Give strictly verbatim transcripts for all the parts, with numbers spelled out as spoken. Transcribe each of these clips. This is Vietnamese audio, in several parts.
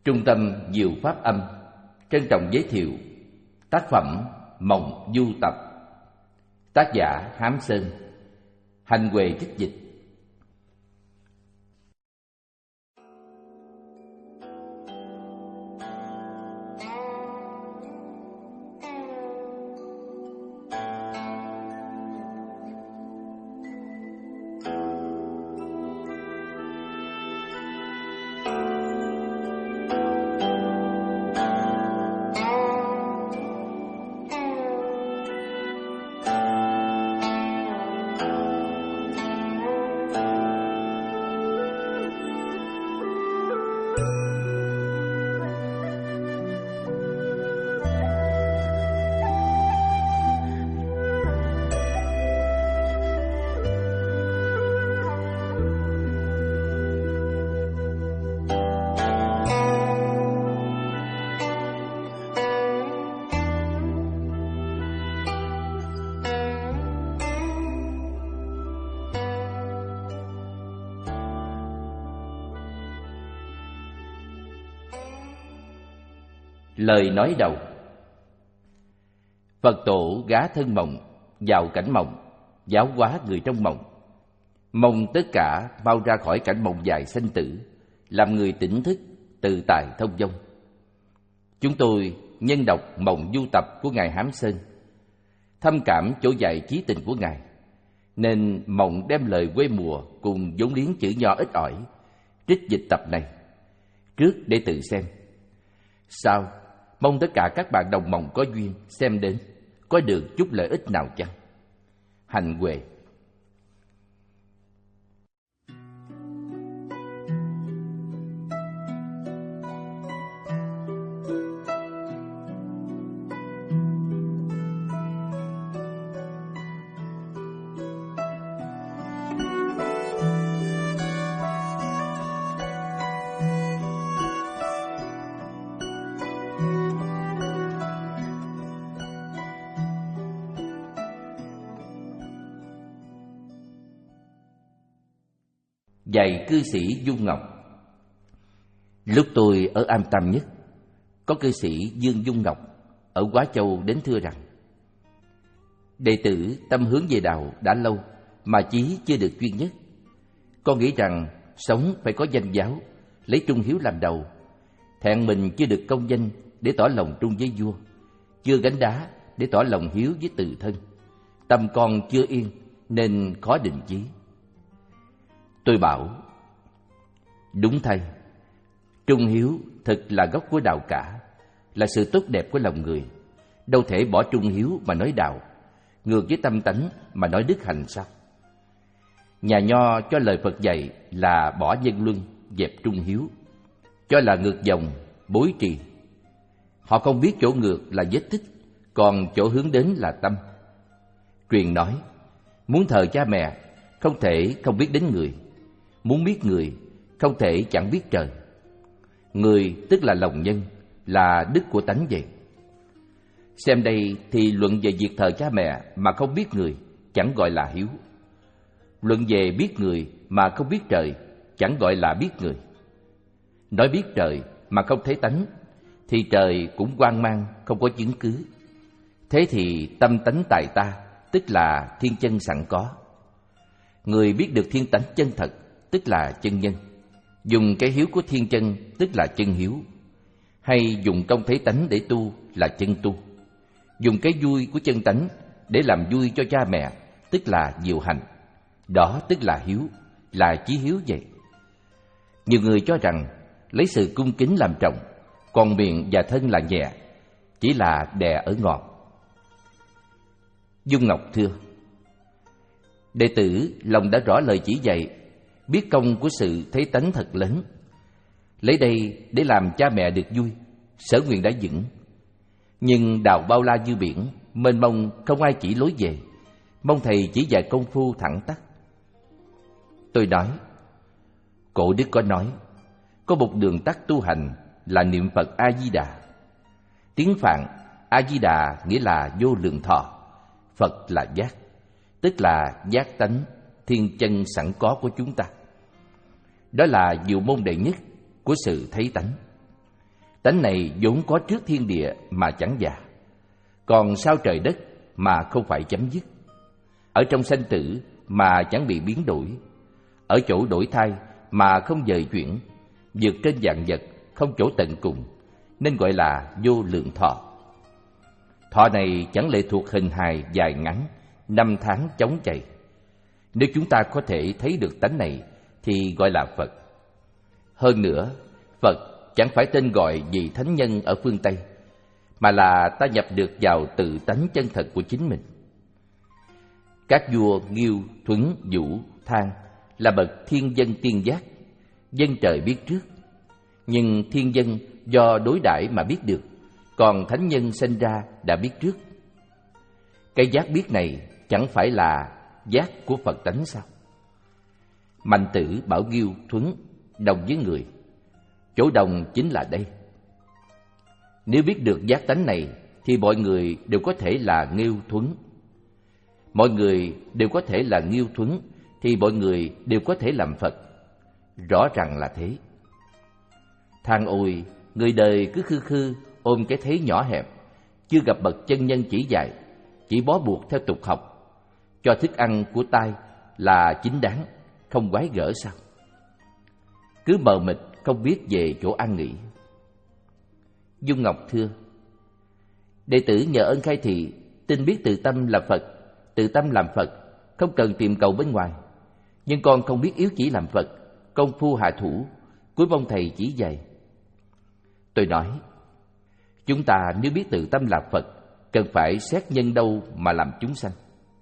Trung tâm Diệu Pháp Âm trân trọng giới thiệu tác phẩm Mộng Du Tập, tác giả Hám Sơn, hành huệ trích dịch. Lời nói đầu. Phật tổ gá thân mộng vào cảnh mộng, giáo hóa người trong mộng, mong tất cả mau ra khỏi cảnh mộng dài sanh tử, làm người tỉnh thức, tự tại thông dong. Chúng tôi nhân đọc Mộng Du Tập của Ngài Hám Sơn, thâm cảm chỗ dạy trí tình của Ngài, nên mộng đem lời quê mùa cùng vốn liếng chữ nho ít ỏi trích dịch tập này trước để tự xem. Sau mong tất cả các bạn đồng mộng có duyên xem đến, có được chút lợi ích nào chăng? Hành huệ. Dạy cư sĩ Dung Ngọc. Lúc tôi ở Am Tam Nhất, có cư sĩ Dương Dung Ngọc ở Hóa Châu đến thưa rằng: đệ tử tâm hướng về đạo đã lâu mà chí chưa được chuyên nhất. Con nghĩ rằng sống phải có danh giáo, lấy trung hiếu làm đầu. Thẹn mình chưa được công danh để tỏ lòng trung với vua, chưa gánh đá để tỏ lòng hiếu với tự thân. Tâm con chưa yên nên khó định chí. Tôi bảo: đúng thay, trung hiếu thực là gốc của đạo cả, là sự tốt đẹp của lòng người. Đâu thể bỏ trung hiếu mà nói đạo, ngược với tâm tánh mà nói đức hạnh sao? Nhà Nho cho lời Phật dạy là bỏ nhân luân, dẹp trung hiếu, cho là ngược dòng, bối trì. Họ không biết chỗ ngược là vết tích, còn chỗ hướng đến là tâm. Truyền nói, muốn thờ cha mẹ không thể không biết đến người, muốn biết người không thể chẳng biết trời. Người tức là lòng nhân, là đức của tánh vậy. Xem đây thì luận về việc thờ cha mẹ mà không biết người chẳng gọi là hiếu. Luận về biết người mà không biết trời chẳng gọi là biết người. Nói biết trời mà không thấy tánh thì trời cũng hoang mang, không có chứng cứ. Thế thì tâm tánh tại ta tức là thiên chân sẵn có. Người biết được thiên tánh chân thật tức là chân nhân. Dùng cái hiếu của thiên chân tức là chân hiếu. Hay dùng công thấy tánh để tu là chân tu. Dùng cái vui của chân tánh để làm vui cho cha mẹ tức là diệu hành. Đó tức là hiếu, là chí hiếu vậy. Nhiều người cho rằng lấy sự cung kính làm trọng, còn miệng và thân là nhẹ, chỉ là đè ở ngọt. Dung Ngọc thưa: đệ tử lòng đã rõ lời chỉ dạy, biết công của sự thấy tánh thật lớn. Lấy đây để làm cha mẹ được vui, sở nguyện đã vững. Nhưng đào bao la như biển, mênh mông không ai chỉ lối về, mong thầy chỉ dạy công phu thẳng tắc. Tôi nói: cổ đức có nói, có một đường tắt tu hành là niệm Phật A Di Đà. Tiếng Phạn A Di Đà nghĩa là vô lượng thọ, Phật là giác, tức là giác tánh, thiên chân sẵn có của chúng ta. Đó là diệu môn đệ nhất của sự thấy tánh. Tánh này vốn có trước thiên địa mà chẳng già, còn sau trời đất mà không phải chấm dứt. Ở trong sanh tử mà chẳng bị biến đổi, ở chỗ đổi thai mà không dời chuyển, vượt trên vạn vật không chỗ tận cùng, nên gọi là vô lượng thọ. Thọ này chẳng lệ thuộc hình hài dài ngắn, năm tháng chóng chảy. Nếu chúng ta có thể thấy được tánh này thì gọi là Phật. Hơn nữa, Phật chẳng phải tên gọi vì thánh nhân ở phương Tây, mà là ta nhập được vào tự tánh chân thật của chính mình. Các vua Nghiêu, Thuấn, Vũ, Thang là bậc thiên dân tiên giác, dân trời biết trước. Nhưng thiên dân do đối đãi mà biết được, còn thánh nhân sinh ra đã biết trước. Cái giác biết này chẳng phải là giác của Phật tánh sao? Mạnh Tử bảo Nghiêu, Thuấn đồng với người, chỗ đồng chính là đây. Nếu biết được giác tánh này thì mọi người đều có thể là Nghiêu, Thuấn. Mọi người đều có thể là Nghiêu, Thuấn thì mọi người đều có thể làm Phật. Rõ ràng là thế. Than ôi, người đời cứ khư khư ôm cái thế nhỏ hẹp, chưa gặp bậc chân nhân chỉ dạy, chỉ bó buộc theo tục học, cho thức ăn của tai là chính đáng, không quái gở sao? Cứ mờ mịt không biết về chỗ an nghỉ. Dung Ngọc thưa: đệ tử nhờ ơn khai thị, tin biết tự tâm là Phật, tự tâm làm Phật, không cần tìm cầu bên ngoài. Nhưng con không biết yếu chỉ làm Phật, công phu hạ thủ, cuối mong thầy chỉ dạy. Tôi nói: chúng ta nếu biết tự tâm là Phật, cần phải xét nhân đâu mà làm chúng sanh.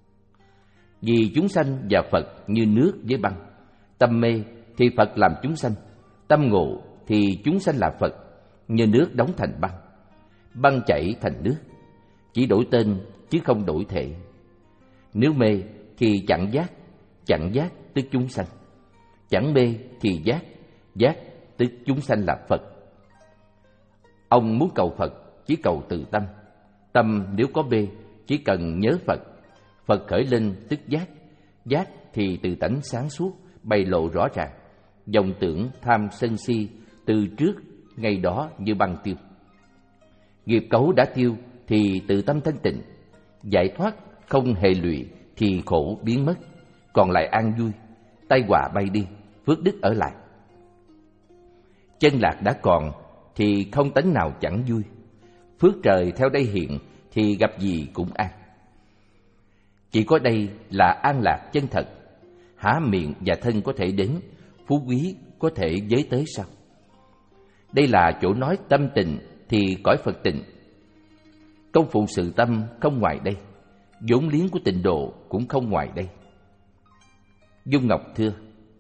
Vì chúng sanh và Phật như nước với băng, tâm mê thì Phật làm chúng sanh, tâm ngộ thì chúng sanh là Phật, như nước đóng thành băng, băng chảy thành nước, chỉ đổi tên chứ không đổi thể. Nếu mê thì chẳng giác, chẳng giác tức chúng sanh, chẳng mê thì giác, giác tức chúng sanh là Phật. Ông muốn cầu Phật chỉ cầu từ tâm, tâm nếu có mê chỉ cần nhớ Phật, Phật khởi lên tức giác, giác thì từ tánh sáng suốt bày lộ rõ ràng, vọng tưởng tham sân si từ trước ngày đó như băng tiêu. Nghiệp cấu đã tiêu thì tự tâm thanh tịnh, giải thoát không hề lụy thì khổ biến mất, còn lại an vui, tai họa bay đi, phước đức ở lại. Chân lạc đã còn thì không tánh nào chẳng vui, phước trời theo đây hiện thì gặp gì cũng an. Chỉ có đây là an lạc chân thật, há miệng và thân có thể đến, phú quý có thể giới tới sao? Đây là chỗ nói tâm tịnh thì cõi Phật tịnh. Công phụ sự tâm không ngoài đây, vốn liếng của tịnh độ cũng không ngoài đây. Dung Ngọc thưa: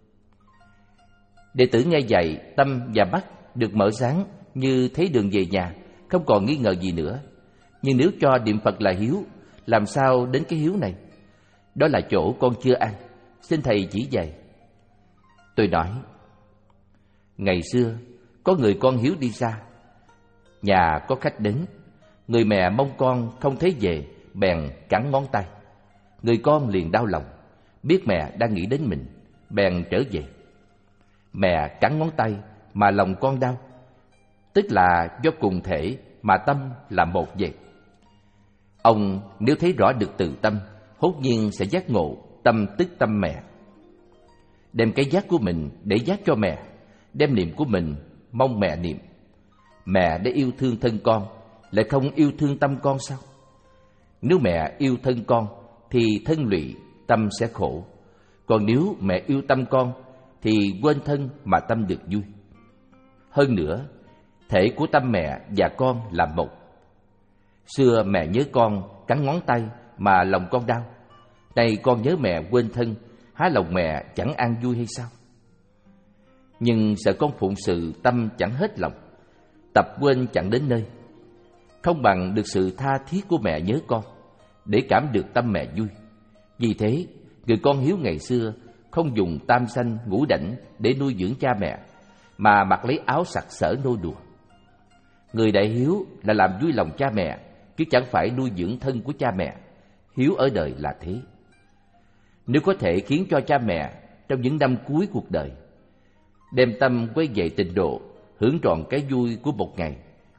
đệ tử nghe dạy, tâm và mắt được mở sáng như thấy đường về nhà, không còn nghi ngờ gì nữa. Nhưng nếu cho niệm Phật là hiếu, làm sao đến cái hiếu này? Đó là chỗ con chưa ăn, xin thầy chỉ dạy. Tôi nói: ngày xưa có người con hiếu đi xa, nhà có khách đến, người mẹ mong con không thấy về, bèn cắn ngón tay. Người con liền đau lòng, biết mẹ đang nghĩ đến mình, bèn trở về. Mẹ cắn ngón tay mà lòng con đau, tức là do cùng thể mà tâm là một vậy. Ông nếu thấy rõ được từ tâm, hốt nhiên sẽ giác ngộ tâm tức tâm mẹ. Đem cái giác của mình để giác cho mẹ, đem niệm của mình mong mẹ niệm. Mẹ để yêu thương thân con, lại không yêu thương tâm con sao? Nếu mẹ yêu thân con thì thân lụy, tâm sẽ khổ. Còn nếu mẹ yêu tâm con thì quên thân mà tâm được vui. Hơn nữa, thể của tâm mẹ và con là một. Xưa mẹ nhớ con cắn ngón tay mà lòng con đau, nay con nhớ mẹ quên thân, há lòng mẹ chẳng an vui hay sao? Nhưng sợ con phụng sự tâm chẳng hết lòng, tập quên chẳng đến nơi, không bằng được sự tha thiết của mẹ nhớ con, để cảm được tâm mẹ vui. Vì thế, người con hiếu ngày xưa không dùng tam sanh ngũ đảnh để nuôi dưỡng cha mẹ, mà mặc lấy áo sặc sỡ nô đùa. Người đại hiếu là làm vui lòng cha mẹ, chứ chẳng phải nuôi dưỡng thân của cha mẹ. Hiếu ở đời là thế. Nếu có thể khiến cho cha mẹ trong những năm cuối cuộc đời đem tâm quay về tịnh độ, hưởng trọn cái vui của một ngày,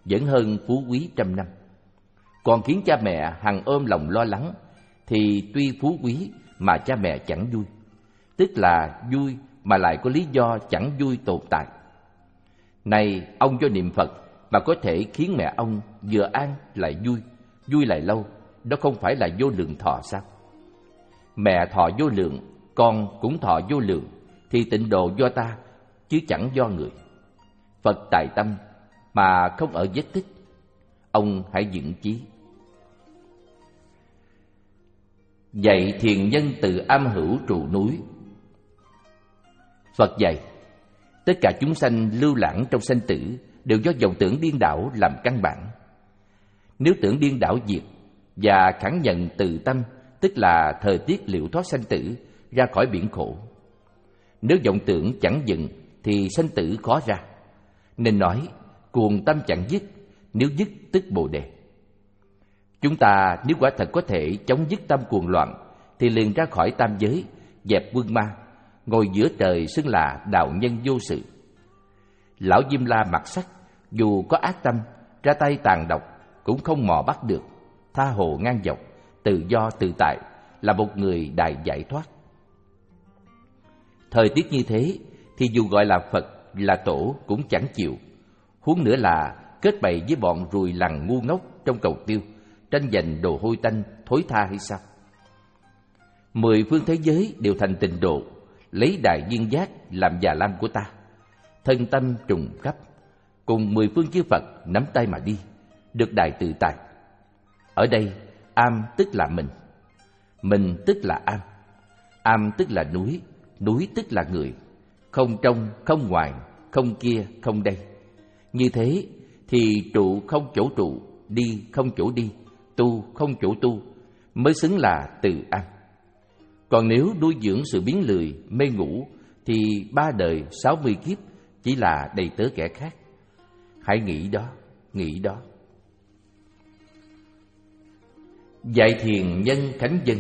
vẫn hơn phú quý trăm năm. Còn khiến cha mẹ hằng ôm lòng lo lắng thì tuy phú quý mà cha mẹ chẳng vui, tức là vui mà lại có lý do chẳng vui tồn tại. Này, ông do niệm Phật mà có thể khiến mẹ ông vừa an lại vui, vui lại lâu, đó không phải là vô lượng thọ sao? Mẹ thọ vô lượng, con cũng thọ vô lượng, thì tịnh độ do ta, chứ chẳng do người. Phật tại tâm, mà không ở vết tích. Ông hãy vững chí. Dạy thiền nhân từ am hữu trụ núi. Phật dạy, tất cả chúng sanh lưu lãng trong sanh tử đều do vọng tưởng điên đảo làm căn bản. Nếu tưởng điên đảo diệt và khẳng nhận từ tâm, tức là thời tiết liễu thoát sanh tử, ra khỏi biển khổ. Nếu vọng tưởng chẳng dừng thì sanh tử khó ra. Nên nói cuồng tâm chẳng dứt, nếu dứt tức bồ đề. Chúng ta nếu quả thật có thể chống dứt tâm cuồng loạn thì liền ra khỏi tam giới, dẹp quân ma, ngồi giữa trời xưng là đạo nhân vô sự. Lão Diêm La mặt sắc, dù có ác tâm, ra tay tàn độc cũng không mò bắt được, tha hồ ngang dọc, tự do tự tại, là một người đại giải thoát. Thời tiết như thế thì dù gọi là Phật là tổ cũng chẳng chịu, huống nữa là kết bày với bọn ruồi lằn ngu ngốc trong cầu tiêu, tranh giành đồ hôi tanh thối tha hay sao? Mười phương thế giới đều thành tịnh độ, lấy đại duyên giác làm già lam của ta, thân tâm trùng khắp, cùng mười phương chư Phật nắm tay mà đi, được đại tự tại. Ở đây am tức là mình, mình tức là am, am tức là núi, núi tức là người, không trong không ngoài, không kia không đây. Như thế thì trụ không chỗ trụ, đi không chỗ đi, tu không chỗ tu, mới xứng là từ an. Còn nếu nuôi dưỡng sự biến lười, mê ngủ thì ba đời sáu mươi kiếp chỉ là đầy tớ kẻ khác. Hãy nghĩ đó, nghĩ đó. Dạy thiền nhân khánh dân.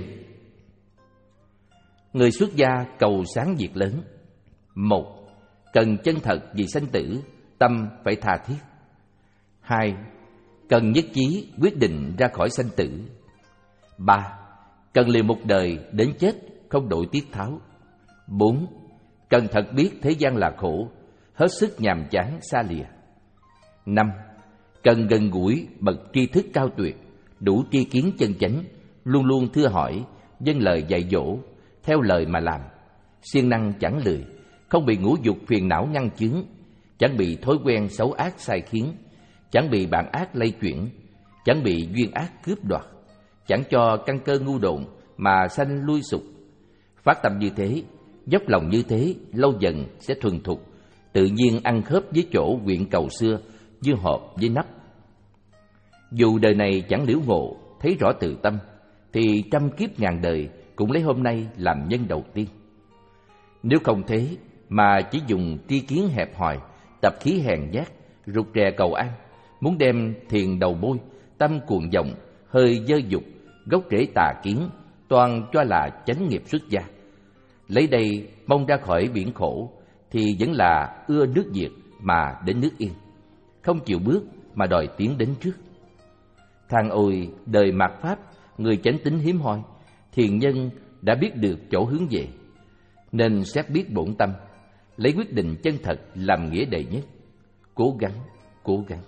Người xuất gia cầu sáng việc lớn. Một, cần chân thật vì sanh tử, tâm phải tha thiết. Hai, cần nhất chí quyết định ra khỏi sanh tử. Ba, cần liều một đời đến chết không đổi tiết tháo. Bốn, cần thật biết thế gian là khổ, hết sức nhàm chán xa lìa. Năm, cần gần gũi bậc tri thức cao tuyệt, đủ tri kiến chân chánh, luôn luôn thưa hỏi, vâng lời dạy dỗ, theo lời mà làm, siêng năng chẳng lười, không bị ngũ dục phiền não ngăn chướng, chẳng bị thói quen xấu ác sai khiến, chẳng bị bạn ác lây chuyển, chẳng bị duyên ác cướp đoạt, chẳng cho căn cơ ngu độn mà sanh lui sụp. Phát tâm như thế, dốc lòng như thế, lâu dần sẽ thuần thục, tự nhiên ăn khớp với chỗ nguyện cầu xưa như hộp với nắp. Dù đời này chẳng liễu ngộ, thấy rõ tự tâm, thì trăm kiếp ngàn đời cũng lấy hôm nay làm nhân đầu tiên. Nếu không thế mà chỉ dùng tri kiến hẹp hòi, tập khí hèn nhát, rụt rè cầu an, muốn đem thiền đầu bôi, tâm cuồng vọng, hơi dơ dục, gốc rễ tà kiến, toàn cho là chánh nghiệp xuất gia. Lấy đây mong ra khỏi biển khổ thì vẫn là ưa nước diệt mà đến nước yên, không chịu bước mà đòi tiến đến trước. Than ôi đời mạt pháp, người chánh tín hiếm hoi, thiền nhân đã biết được chỗ hướng về, nên xét biết bổn tâm, lấy quyết định chân thật làm nghĩa đệ nhất. Cố gắng, cố gắng.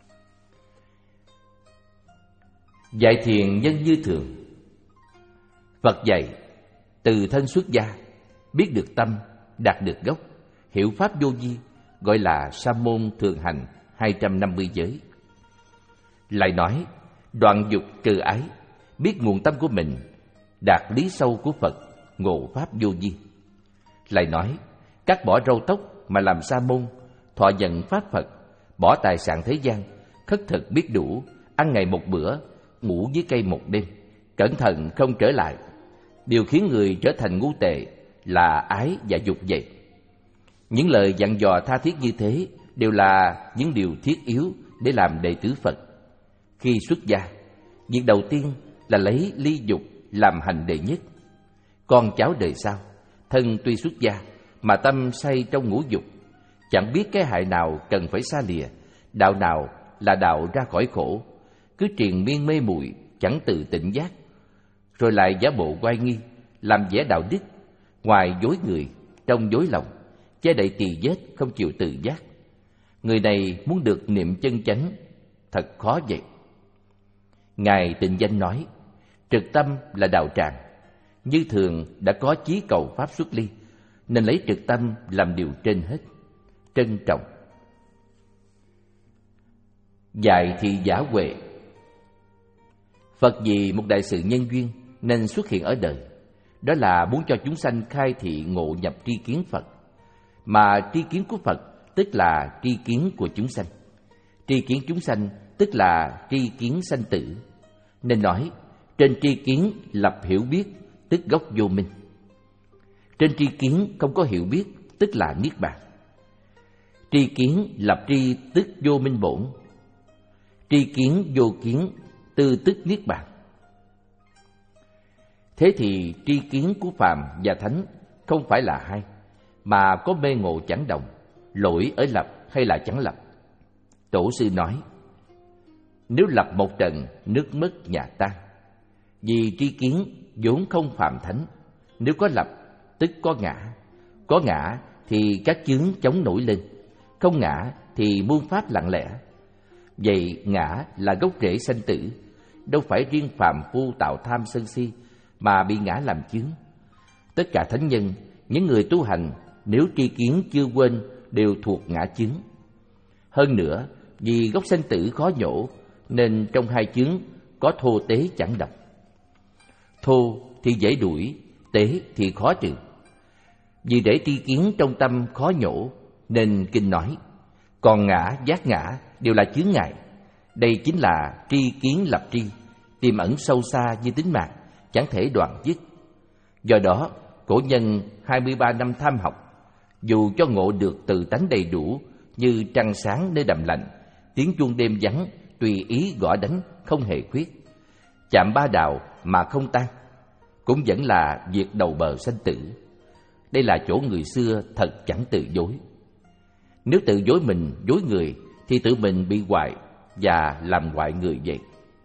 Dạy thiền nhân như thường. Phật dạy, từ thân xuất gia, biết được tâm, đạt được gốc, hiểu pháp vô vi, gọi là sa môn thường hành hai trăm năm mươi giới. Lại nói, đoạn dục trừ ái, biết nguồn tâm của mình, đạt lý sâu của Phật, ngộ pháp vô vi. Lại nói, cắt bỏ râu tóc mà làm sa môn, thọ nhận pháp Phật, bỏ tài sản thế gian, khất thực biết đủ, ăn ngày một bữa, ngủ dưới cây một đêm, cẩn thận không trở lại. Điều khiến người trở thành ngu tệ là ái và dục vậy. Những lời dặn dò tha thiết như thế đều là những điều thiết yếu để làm đệ tử Phật. Khi xuất gia, việc đầu tiên là lấy ly dục làm hành đệ nhất. Con cháu đời sau, thân tuy xuất gia mà tâm say trong ngũ dục, chẳng biết cái hại nào cần phải xa lìa, đạo nào là đạo ra khỏi khổ, cứ triền miên mê muội chẳng tự tỉnh giác, rồi lại giả bộ oai nghi, làm vẻ đạo đức, ngoài dối người, trong dối lòng, che đậy tỳ vết không chịu tự giác. Người này muốn được niệm chân chánh, thật khó vậy. Ngài Tịnh Danh nói, trực tâm là đạo tràng, như thường đã có chí cầu pháp xuất ly, nên lấy trực tâm làm điều trên hết, trân trọng. Dạy thị giả huệ. Phật vì một đại sự nhân duyên nên xuất hiện ở đời, đó là muốn cho chúng sanh khai thị ngộ nhập tri kiến Phật. Mà tri kiến của Phật tức là tri kiến của chúng sanh, tri kiến chúng sanh tức là tri kiến sanh tử. Nên nói trên tri kiến lập hiểu biết, tức gốc vô minh. Trên tri kiến không có hiểu biết, tức là niết bàn. Tri kiến lập tri tức vô minh bổn, tri kiến vô kiến tư tức niết bàn. Thế thì tri kiến của phàm và thánh không phải là hai, mà có mê ngộ chẳng đồng, lỗi ở lập hay là chẳng lập. Tổ sư nói, nếu lập một trận, nước mất nhà tan. Vì tri kiến vốn không phàm thánh, nếu có lập tức có ngã. Có ngã thì các chướng chống nổi lên, không ngã thì muôn pháp lặng lẽ. Vậy ngã là gốc rễ sanh tử, đâu phải riêng phàm phu tạo tham sân si mà bị ngã làm chướng. Tất cả thánh nhân, những người tu hành, nếu tri kiến chưa quên đều thuộc ngã chướng. Hơn nữa, vì gốc sanh tử khó nhổ, nên trong hai chướng có thô tế chẳng độc. Thô thì dễ đuổi, tế thì khó trừ. Vì để tri kiến trong tâm khó nhổ, nên kinh nói, còn ngã, giác ngã đều là chướng ngại. Đây chính là tri kiến lập tri, tiềm ẩn sâu xa như tính mạng, chẳng thể đoạn dứt. Do đó, cổ nhân hai mươi ba năm tham học, dù cho ngộ được từ tánh đầy đủ như trăng sáng nơi đầm lạnh, tiếng chuông đêm vắng tùy ý gõ đánh không hề khuyết, chạm ba đạo mà không tan, cũng vẫn là việc đầu bờ sanh tử. Đây là chỗ người xưa thật chẳng từ dối. Nếu tự dối mình, dối người thì tự mình bị hoại và làm hoại người vậy.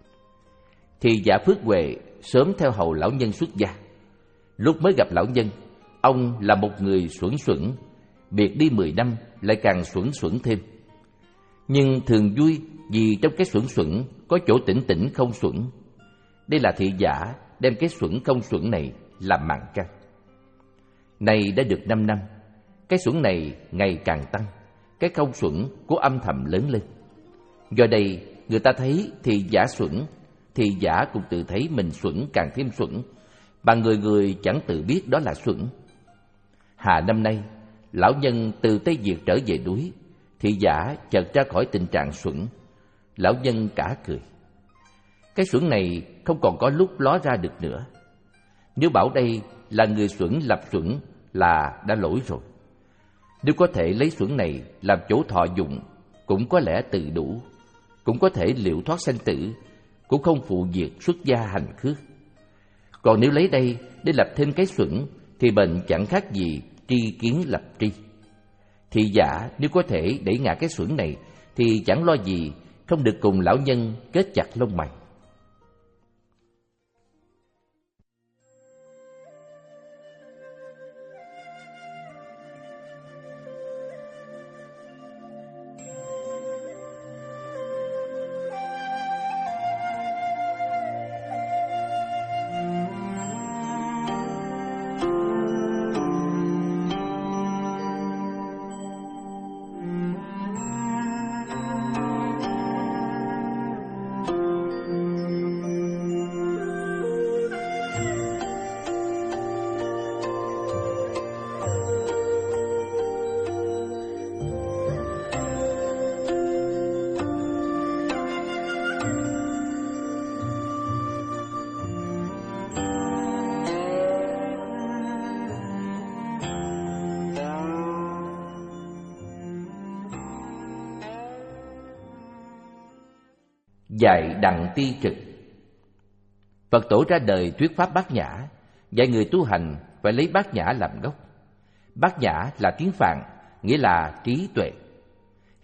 Thì giả Phước Huệ sớm theo hầu lão nhân xuất gia. Lúc mới gặp lão nhân, ông là một người xuẩn xuẩn, biệt đi mười năm lại càng xuẩn xuẩn thêm. Nhưng thường vui vì trong cái xuẩn xuẩn có chỗ tỉnh tỉnh không xuẩn. Đây là thị giả đem cái xuẩn không xuẩn này làm mạng căn. Này đã được năm năm, cái xuẩn này ngày càng tăng, cái không xuẩn của âm thầm lớn lên. Do đây người ta thấy thị giả xuẩn, thị giả cũng tự thấy mình xuẩn càng thêm xuẩn, mà người người chẳng tự biết đó là xuẩn. Hà năm nay, lão nhân từ Tây Việt trở về núi, thị giả chợt ra khỏi tình trạng xuẩn. Lão nhân cả cười. Cái xuẩn này không còn có lúc ló ra được nữa. Nếu bảo đây là người xuẩn lập xuẩn là đã lỗi rồi. Nếu có thể lấy xuẩn này làm chỗ thọ dụng, cũng có lẽ từ đủ, cũng có thể liệu thoát sanh tử, cũng không phụ việc xuất gia hành khước. Còn nếu lấy đây để lập thêm cái xuẩn thì bệnh chẳng khác gì tri kiến lập tri. Thị giả nếu có thể đẩy ngã cái xuẩn này thì chẳng lo gì không được cùng lão nhân kết chặt lông mày. Dạy đặng ti trực. Phật tổ ra đời thuyết pháp bát nhã, dạy người tu hành phải lấy bát nhã làm gốc. Bát nhã là tiếng Phạn, nghĩa là trí tuệ.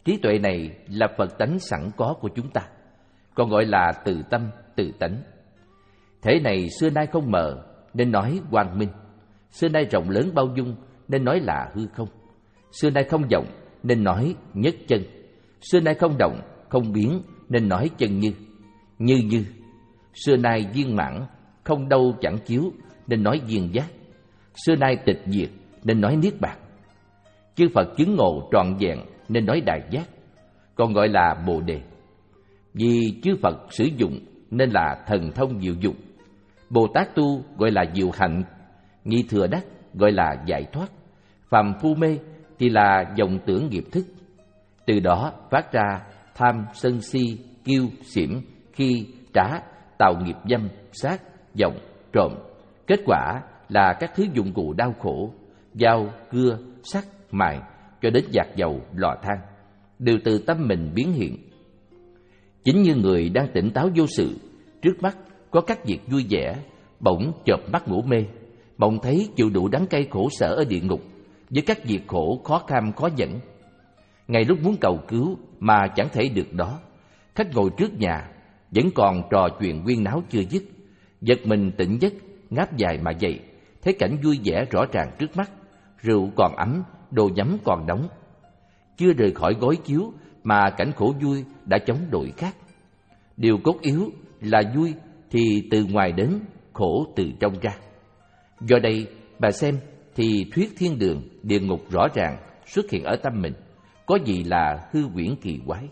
Trí tuệ này là Phật tánh sẵn có của chúng ta, còn gọi là tự tâm, tự tánh. Thể này xưa nay không mờ nên nói quang minh, xưa nay rộng lớn bao dung nên nói là hư không, xưa nay không vọng nên nói nhất chân, xưa nay không động, không biến nên nói chân như, như như, xưa nay viên mãn, không đâu chẳng chiếu nên nói viên giác, xưa nay tịch diệt nên nói niết bàn. Chư Phật chứng ngộ trọn vẹn nên nói đại giác, còn gọi là Bồ Đề. Vì chư Phật sử dụng nên là thần thông diệu dụng. Bồ Tát tu gọi là diệu hạnh, nghi thừa đắc gọi là giải thoát, phàm phu mê thì là vọng tưởng nghiệp thức. Từ đó phát ra tham, sân si, kiêu, xỉm, khi, trá, tạo nghiệp dâm, sát, vọng, trộm. Kết quả là các thứ dụng cụ đau khổ, dao, cưa, sắt, mài, cho đến dạt dầu, lò than, đều từ tâm mình biến hiện. Chính như người đang tỉnh táo vô sự, trước mắt có các việc vui vẻ, bỗng chợp mắt ngủ mê, bỗng thấy chịu đủ đắng cay khổ sở ở địa ngục, với các việc khổ khó kham khó nhẫn. Ngay lúc muốn cầu cứu mà chẳng thể được đó, khách ngồi trước nhà vẫn còn trò chuyện huyên náo chưa dứt, giật mình tỉnh giấc, ngáp dài mà dậy, thấy cảnh vui vẻ rõ ràng trước mắt, rượu còn ấm, đồ nhắm còn nóng. Chưa rời khỏi gối chiếu mà cảnh khổ vui đã chóng đổi khác. Điều cốt yếu là vui thì từ ngoài đến, khổ từ trong ra. Do đây bà xem thì thuyết thiên đường, địa ngục rõ ràng xuất hiện ở tâm mình, có gì là hư huyễn kỳ quái.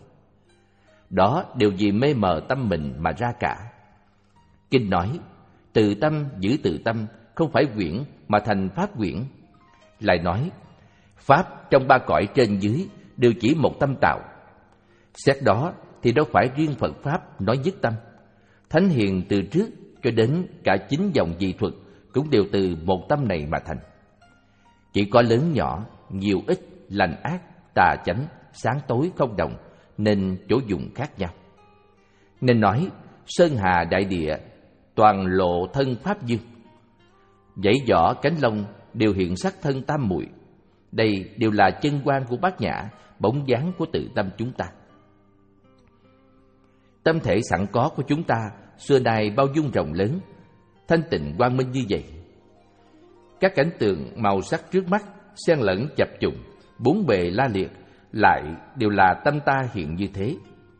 Đó đều vì mê mờ tâm mình mà ra cả. Kinh nói, tự tâm giữ tự tâm, không phải huyễn mà thành pháp huyễn. Lại nói, pháp trong ba cõi trên dưới đều chỉ một tâm tạo. Xét đó thì đâu phải riêng Phật Pháp nói dứt tâm. Thánh hiền từ trước cho đến cả chín dòng dị thuật cũng đều từ một tâm này mà thành. Chỉ có lớn nhỏ, nhiều ít, lành ác, tà chánh, sáng tối không đồng, nên chỗ dùng khác nhau. Nên nói, sơn hà đại địa, toàn lộ thân pháp dương. Dãy vỏ cánh lông đều hiện sắc thân tam muội. Đây đều là chân quan của Bát Nhã, bóng dáng của tự tâm chúng ta. Tâm thể sẵn có của chúng ta xưa nay bao dung rộng lớn, thanh tịnh quang minh như vậy. Các cảnh tượng màu sắc trước mắt xen lẫn chập trùng, bốn bề la liệt, lại đều là tâm ta hiện như thế.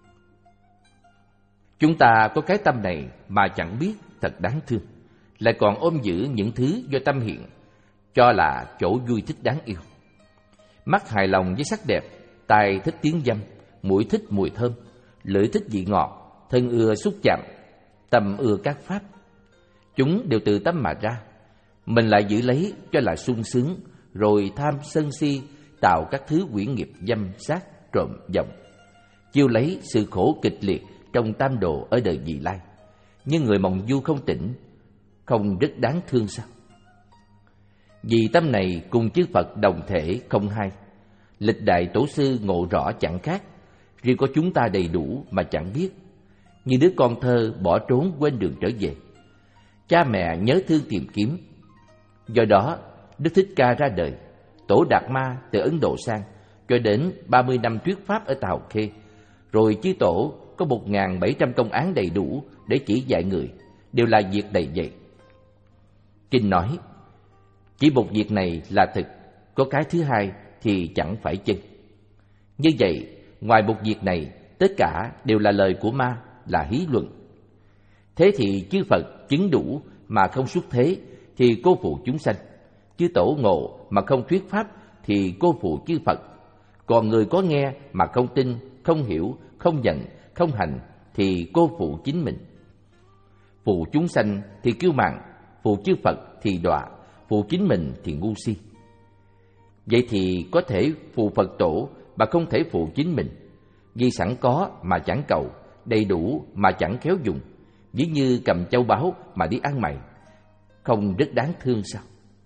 Chúng ta có cái tâm này mà chẳng biết, thật đáng thương, lại còn ôm giữ những thứ do tâm hiện, cho là chỗ vui thích đáng yêu. Mắt hài lòng với sắc đẹp, tai thích tiếng dâm, mũi thích mùi thơm, lưỡi thích vị ngọt, thân ưa xúc chạm, tâm ưa các pháp. Chúng đều từ tâm mà ra, mình lại giữ lấy cho là sung sướng, rồi tham sân si tạo các thứ quyển nghiệp dâm sát, trộm vọng, chiêu lấy sự khổ kịch liệt trong tam độ ở đời vị lai. Nhưng người mộng du không tỉnh, không rất đáng thương sao? Vì tâm này cùng chư Phật đồng thể không hai, lịch đại tổ sư ngộ rõ chẳng khác, riêng có chúng ta đầy đủ mà chẳng biết. Như đứa con thơ bỏ trốn quên đường trở về, cha mẹ nhớ thương tìm kiếm. Do đó Đức Thích Ca ra đời, Tổ Đạt Ma từ Ấn Độ sang, cho đến ba mươi năm thuyết pháp ở Tào Khê, rồi chư tổ có một nghìn bảy trăm công án đầy đủ để chỉ dạy người, đều là việc đầy dạy. Kinh nói, chỉ một việc này là thực, có cái thứ hai thì chẳng phải chân. Như vậy, ngoài một việc này, tất cả đều là lời của ma, là hí luận. Thế thì chư Phật chứng đủ mà không xuất thế thì cô phụ chúng sanh. Chư tổ ngộ mà không thuyết pháp thì cô phụ chư Phật. Còn người có nghe mà không tin, không hiểu, không nhận, không hành thì cô phụ chính mình. Phụ chúng sanh thì kiêu mạn, phụ chư Phật thì đọa, phụ chính mình thì ngu si. Vậy thì có thể phụ Phật tổ mà không thể phụ chính mình, vì sẵn có mà chẳng cầu, đầy đủ mà chẳng khéo dùng, ví như cầm châu báu mà đi ăn mày, không rất đáng thương sao?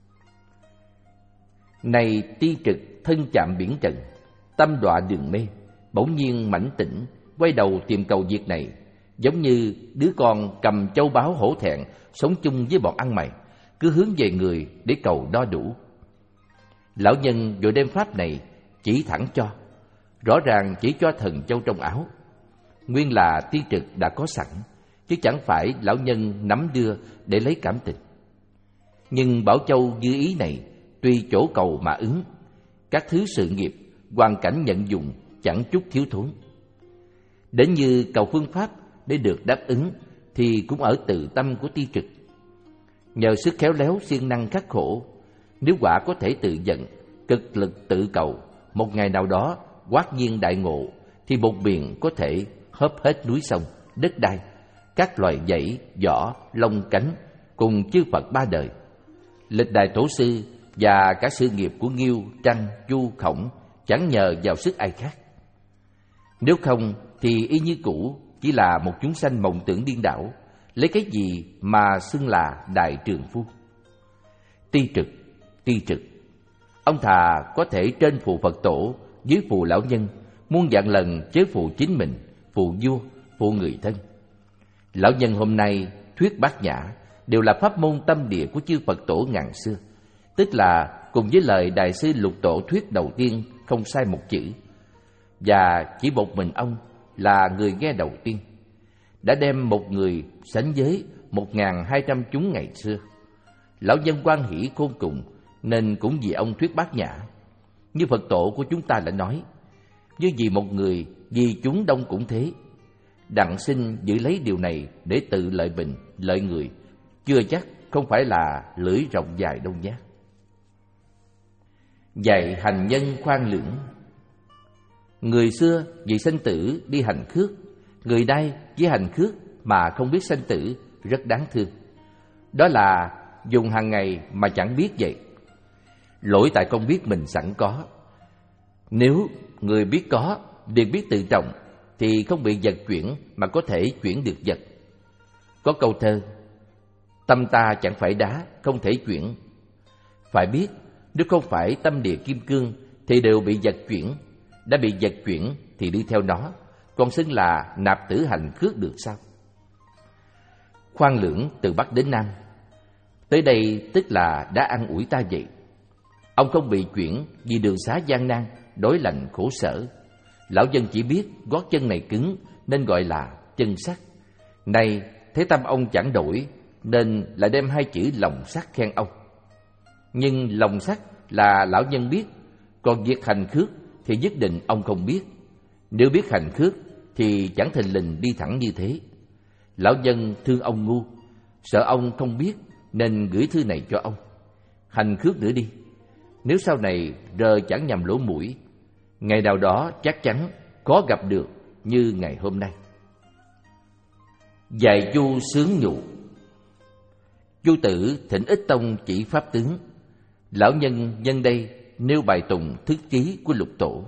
Này ti trực thân chạm biển trần, tâm đọa đường mê, bỗng nhiên mảnh tỉnh, quay đầu tìm cầu việc này, giống như đứa con cầm châu báu hổ thẹn, sống chung với bọn ăn mày, cứ hướng về người để cầu đo đủ. Lão nhân vội đem pháp này chỉ thẳng cho, rõ ràng chỉ cho thần châu trong áo. Nguyên là Ti Trực đã có sẵn, chứ chẳng phải lão nhân nắm đưa để lấy cảm tình. Nhưng Bảo Châu như ý này, tuy chỗ cầu mà ứng, các thứ sự nghiệp, hoàn cảnh nhận dùng chẳng chút thiếu thốn. Đến như cầu phương pháp để được đáp ứng thì cũng ở tự tâm của Ti Trực. Nhờ sức khéo léo siêng năng khắc khổ, nếu quả có thể tự giận, cực lực tự cầu, một ngày nào đó quát nhiên đại ngộ, thì một biển có thể hớp hết núi sông, đất đai, các loài dãy, vỏ, lông cánh cùng chư Phật ba đời. Lịch đại tổ sư và cả sự nghiệp của Nghiêu, Trăng, Chu, Khổng chẳng nhờ vào sức ai khác. Nếu không thì y như cũ chỉ là một chúng sanh mộng tưởng điên đảo, lấy cái gì mà xưng là đại trường phu. Ti Trực, Ti Trực, ông thà có thể trên phù Phật tổ, dưới phù lão nhân, muôn vạn lần chớ phù chính mình, phù vua, phù người thân. Lão nhân hôm nay thuyết Bát Nhã đều là pháp môn tâm địa của chư Phật tổ ngàn xưa, tức là cùng với lời đại sư Lục Tổ thuyết đầu tiên không sai một chữ, và chỉ một mình ông là người nghe đầu tiên, đã đem một người sánh với một ngàn hai trăm chúng ngày xưa. Lão nhân hoan hỷ khôn cùng, nên cũng vì ông thuyết Bát Nhã. Như Phật tổ của chúng ta đã nói, như vì một người, vì chúng đông cũng thế. Đặng xin giữ lấy điều này để tự lợi mình, lợi người, chưa chắc không phải là lưỡi rộng dài đâu nhé. Dạy hành nhân khoan lưỡng. Người xưa vì sanh tử đi hành khước, người nay với hành khước mà không biết sanh tử, rất đáng thương. Đó là dùng hàng ngày mà chẳng biết vậy. Lỗi tại không biết mình sẵn có. Nếu người biết có, liền biết tự trọng, thì không bị vật chuyển mà có thể chuyển được vật. Có câu thơ: tâm ta chẳng phải đá, không thể chuyển. Phải biết, nếu không phải tâm địa kim cương thì đều bị vật chuyển. Đã bị vật chuyển thì đi theo nó, còn xưng là nạp tử hành khước được sao? Khoan lưỡng từ Bắc đến Nam, tới đây tức là đã ăn ủi ta vậy. Ông không bị chuyển vì đường xá gian nan, đói lạnh khổ sở. Lão dân chỉ biết gót chân này cứng nên gọi là chân sắt. Nay thấy tâm ông chẳng đổi nên lại đem hai chữ lòng sắt khen ông. Nhưng lòng sắt là lão nhân biết, còn việc hành khước thì nhất định ông không biết. Nếu biết hành khước thì chẳng thình lình đi thẳng như thế. Lão nhân thương ông ngu, sợ ông không biết nên gửi thư này cho ông. Hành khước nữa đi, nếu sau này rờ chẳng nhầm lỗ mũi, ngày nào đó chắc chắn có gặp được như ngày hôm nay. Dạy Chu sướng nhụ. Chu Tử thỉnh Ích Tông chỉ pháp tướng. Lão nhân nhân đây nêu bài tùng thức trí của Lục Tổ.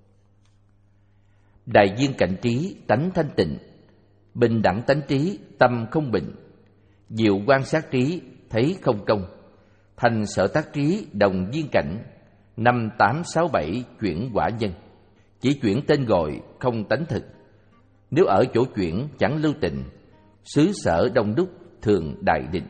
Đại duyên cảnh trí tánh thanh tịnh, bình đẳng tánh trí tâm không bình. Diệu quan sát trí thấy không công, thành sở tác trí đồng duyên cảnh. Năm tám sáu bảy chuyển quả nhân, chỉ chuyển tên gọi không tánh thực. Nếu ở chỗ chuyển chẳng lưu tình, xứ sở đông đúc thường đại định.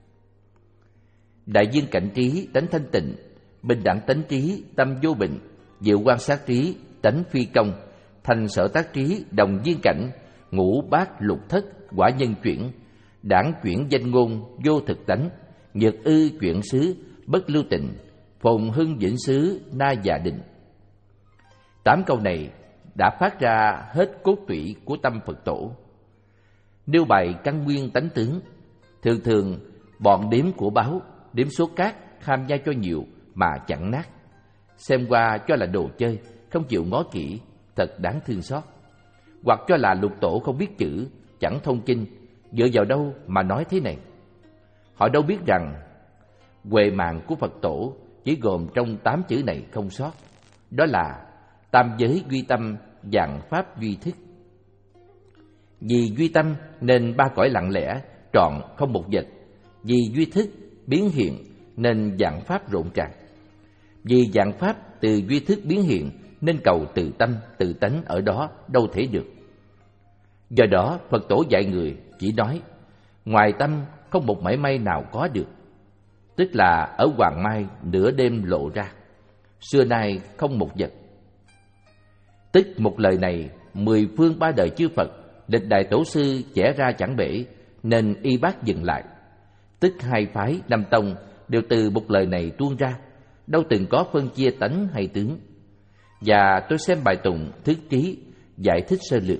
Đại duyên cảnh trí tánh thanh tịnh, bình đẳng tánh trí tâm vô bình. Diệu quan sát trí tánh phi công, thành sở tác trí đồng duyên cảnh. Ngũ bát lục thất quả nhân chuyển, đảng chuyển danh ngôn vô thực tánh. Nhược ư chuyển xứ bất lưu tình, phồn hưng vĩnh xứ na già định. Tám câu này đã phát ra hết cốt tủy của tâm Phật tổ. Nêu bài căn nguyên tánh tướng. Thường thường bọn đếm của báo, đếm số cát, ham nhai cho nhiều mà chẳng nát. Xem qua cho là đồ chơi, không chịu ngó kỹ, thật đáng thương xót. Hoặc cho là Lục Tổ không biết chữ, chẳng thông kinh, dựa vào đâu mà nói thế này? Họ đâu biết rằng huệ mạng của Phật tổ chỉ gồm trong tám chữ này không sót. Đó là tam giới duy tâm, vạn pháp duy thức. Vì duy tâm nên ba cõi lặng lẽ, trọn không một vật. Vì duy thức biến hiện nên vạn pháp rộn ràng. Vì vạn pháp từ duy thức biến hiện nên cầu từ tâm, từ tánh ở đó đâu thể được. Do đó Phật tổ dạy người chỉ nói ngoài tâm không một mảy may nào có được, tức là ở hoàng mai nửa đêm lộ ra, xưa nay không một vật. Tức một lời này, mười phương ba đời chư Phật, lịch đại tổ sư chẻ ra chẳng bể, nên y bác dừng lại. Tức hai phái năm tông đều từ một lời này tuôn ra, đâu từng có phân chia tánh hay tướng. Và tôi xem bài tụng Thức Trí giải thích sơ lược.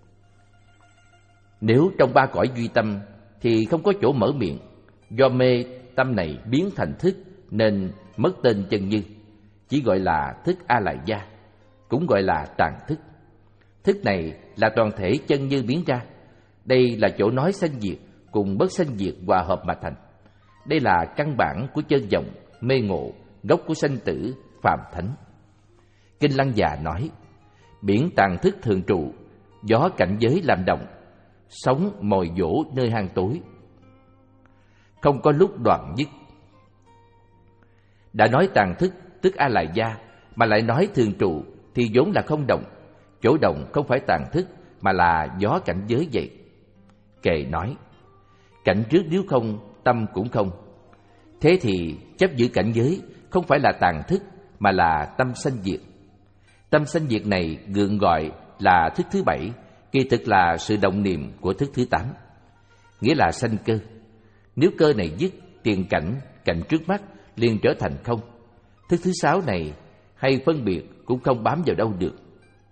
Nếu trong ba cõi duy tâm thì không có chỗ mở miệng, do mê tâm này biến thành thức nên mất tên chân như, chỉ gọi là thức A Lại Gia, cũng gọi là tàn thức. Thức này là toàn thể chân như biến ra. Đây là chỗ nói sanh diệt cùng bất sanh diệt hòa hợp mà thành. Đây là căn bản của chân vọng, mê ngộ, gốc của sanh tử, phàm thánh. Kinh Lăng Già nói: biển tàn thức thường trụ, gió cảnh giới làm động, sóng mồi dỗ nơi hang tối, không có lúc đoạn dứt. Đã nói tàn thức tức A Lại Gia mà lại nói thường trụ thì vốn là không động. Chỗ động không phải tàn thức mà là gió cảnh giới vậy. Kệ nói: cảnh trước nếu không, tâm cũng không. Thế thì chấp giữ cảnh giới không phải là tàn thức mà là tâm sanh diệt. Tâm sanh diệt này gượng gọi là thức thứ bảy, kỳ thực là sự động niệm của thức thứ tám, nghĩa là sanh cơ. Nếu cơ này dứt, tiền cảnh, cảnh trước mắt liền trở thành không. Thức thứ sáu này hay phân biệt cũng không bám vào đâu được.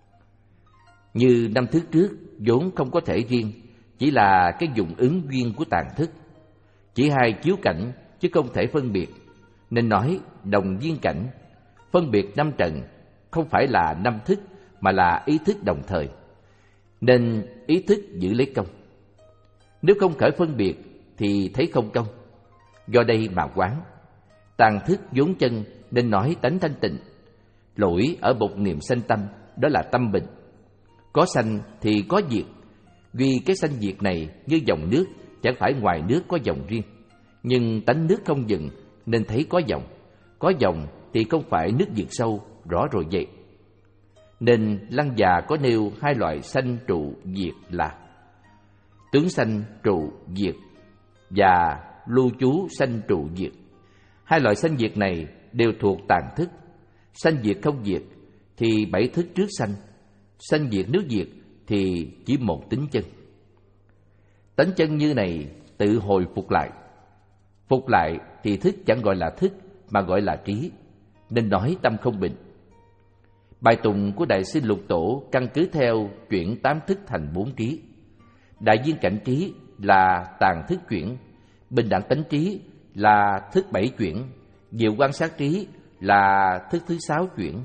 Như năm thức trước vốn không có thể riêng, chỉ là cái dụng ứng duyên của tàn thức. Chỉ hai chiếu cảnh chứ không thể phân biệt, nên nói đồng duyên cảnh. Phân biệt năm trần không phải là năm thức mà là ý thức đồng thời, nên ý thức giữ lấy công. Nếu không khởi phân biệt thì thấy không công. Do đây mà quán tàn thức vốn chân nên nói tánh thanh tịnh. Lỗi ở một niệm sanh tâm, đó là tâm bình. Có sanh thì có diệt. Vì cái sanh diệt này như dòng nước, chẳng phải ngoài nước có dòng riêng, nhưng tánh nước không dừng nên thấy có dòng. Có dòng thì không phải nước diệt sâu, rõ rồi vậy. Nên Lăng Già có nêu hai loại sanh trụ diệt là tướng sanh trụ diệt và lưu trú sanh trụ diệt. Hai loại sanh diệt này đều thuộc tàn thức. Sanh diệt không diệt thì bảy thức trước sanh. Sanh diệt nếu diệt thì chỉ một tính chân. Tánh chân như này tự hồi phục lại. Phục lại thì thức chẳng gọi là thức mà gọi là trí, nên nói tâm không bình. Bài tụng của Đại Sư Lục Tổ căn cứ theo chuyển tám thức thành bốn trí. Đại viên cảnh trí là tàn thức chuyển, bình đẳng tánh trí là thức bảy chuyển, diệu quan sát trí là thức thứ sáu chuyển,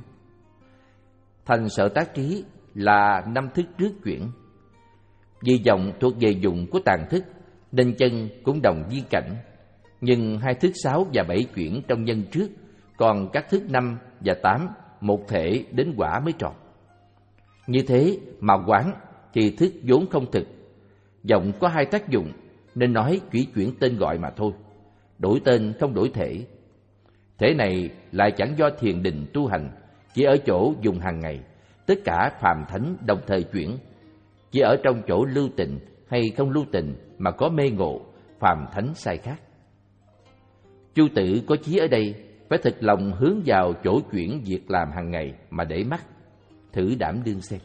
thành sở tác trí là năm thức trước chuyển. Vì vọng thuộc về dụng của tàn thức nên chân cũng đồng viên cảnh, nhưng hai thức sáu và bảy chuyển trong nhân trước, còn các thức năm và tám một thể đến quả mới tròn. Như thế mà quán thì thức vốn không thực. Vọng có hai tác dụng nên nói chỉ chuyển tên gọi mà thôi, đổi tên không đổi thể. Thể này lại chẳng do thiền định tu hành, chỉ ở chỗ dùng hàng ngày. Tất cả phàm thánh đồng thời chuyển, chỉ ở trong chỗ lưu tình hay không lưu tình mà có mê ngộ, phàm thánh sai khác. Chu Tử có chí ở đây phải thực lòng hướng vào chỗ chuyển việc làm hàng ngày mà để mắt, thử đảm đương xem.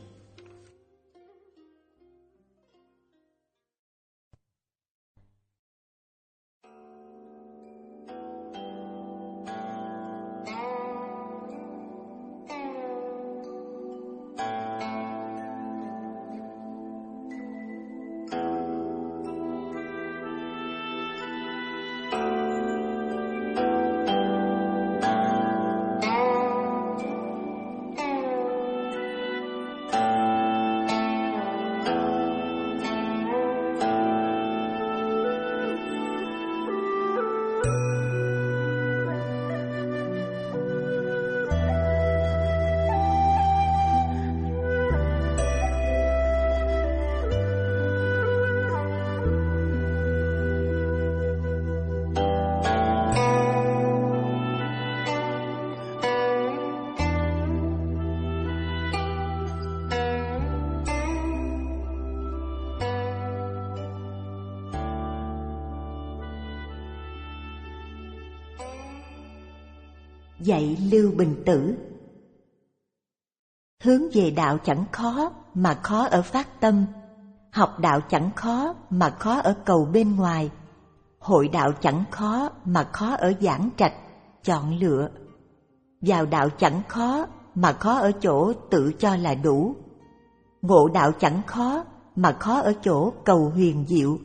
Dạy Lưu Bình Tử. Hướng về đạo chẳng khó, mà khó ở phát tâm. Học đạo chẳng khó, mà khó ở cầu bên ngoài. Hội đạo chẳng khó, mà khó ở giảng trạch, chọn lựa. Vào đạo chẳng khó, mà khó ở chỗ tự cho là đủ. Ngộ đạo chẳng khó, mà khó ở chỗ cầu huyền diệu.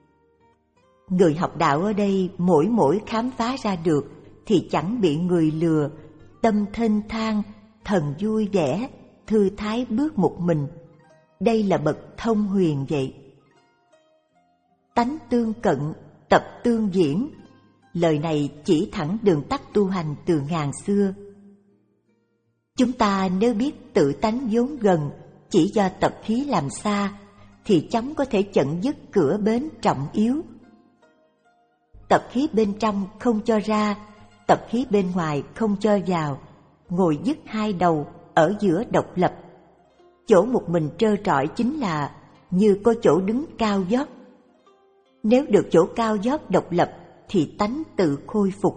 Người học đạo ở đây mỗi mỗi khám phá ra được thì chẳng bị người lừa, tâm thênh thang, thần vui vẻ, thư thái bước một mình. Đây là bậc thông huyền vậy. Tánh tương cận, tập tương diễn. Lời này chỉ thẳng đường tắt tu hành từ ngàn xưa. Chúng ta nếu biết tự tánh vốn gần, chỉ do tập khí làm xa, thì chóng có thể chận dứt cửa bến trọng yếu. Tập khí bên trong không cho ra, tập khí bên ngoài không cho vào, ngồi dứt hai đầu ở giữa độc lập. Chỗ một mình trơ trọi chính là như có chỗ đứng cao vót. Nếu được chỗ cao vót độc lập thì tánh tự khôi phục.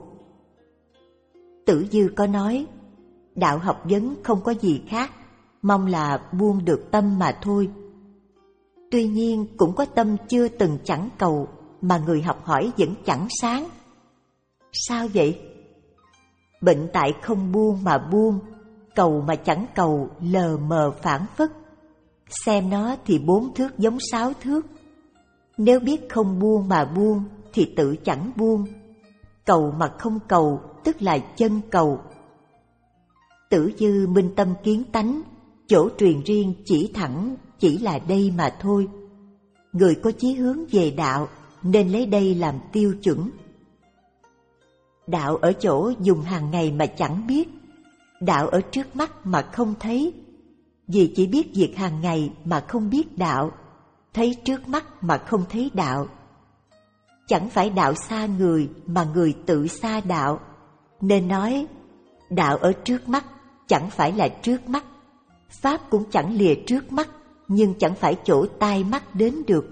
Tử Dư có nói, đạo học vấn không có gì khác, mong là buông được tâm mà thôi. Tuy nhiên cũng có tâm chưa từng chẳng cầu, mà người học hỏi vẫn chẳng sáng. Sao vậy? Bệnh tại không buông mà buông, cầu mà chẳng cầu, lờ mờ phảng phất. Xem nó thì bốn thước giống sáu thước. Nếu biết không buông mà buông thì tự chẳng buông. Cầu mà không cầu tức là chân cầu. Tử Dư minh tâm kiến tánh, chỗ truyền riêng chỉ thẳng chỉ là đây mà thôi. Người có chí hướng về đạo nên lấy đây làm tiêu chuẩn. Đạo ở chỗ dùng hàng ngày mà chẳng biết, đạo ở trước mắt mà không thấy. Vì chỉ biết việc hàng ngày mà không biết đạo, thấy trước mắt mà không thấy đạo. Chẳng phải đạo xa người mà người tự xa đạo, nên nói đạo ở trước mắt chẳng phải là trước mắt, pháp cũng chẳng lìa trước mắt, nhưng chẳng phải chỗ tai mắt đến được.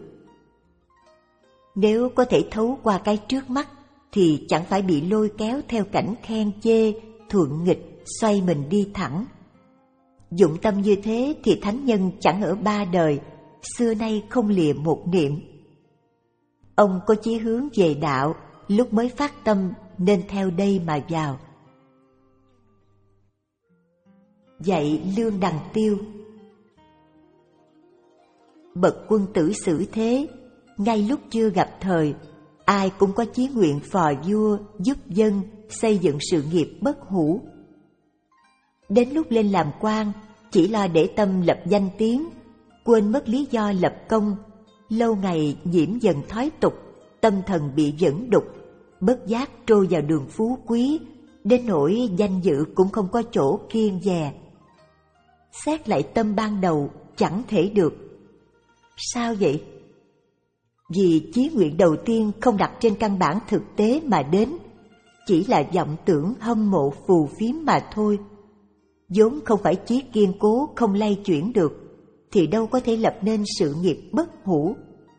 Nếu có thể thấu qua cái trước mắt thì chẳng phải bị lôi kéo theo cảnh khen chê, thuận nghịch, xoay mình đi thẳng. Dụng tâm như thế thì thánh nhân chẳng ở ba đời, xưa nay không lìa một niệm. Ông có chí hướng về đạo, lúc mới phát tâm nên theo đây mà vào. Dạy Lương Đằng Tiêu. Bậc quân tử xử thế, ngay lúc chưa gặp thời, ai cũng có chí nguyện phò vua, giúp dân, xây dựng sự nghiệp bất hủ. Đến lúc lên làm quan, chỉ lo để tâm lập danh tiếng, quên mất lý do lập công, lâu ngày nhiễm dần thói tục, tâm thần bị dẫn đục, bất giác trôi vào đường phú quý, đến nỗi danh dự cũng không có chỗ kiêng dè. Xét lại tâm ban đầu chẳng thể được. Sao vậy? Vì chí nguyện đầu tiên không đặt trên căn bản thực tế mà đến, chỉ là vọng tưởng hâm mộ phù phiếm mà thôi. Vốn không phải chí kiên cố không lay chuyển được, thì đâu có thể lập nên sự nghiệp bất hủ.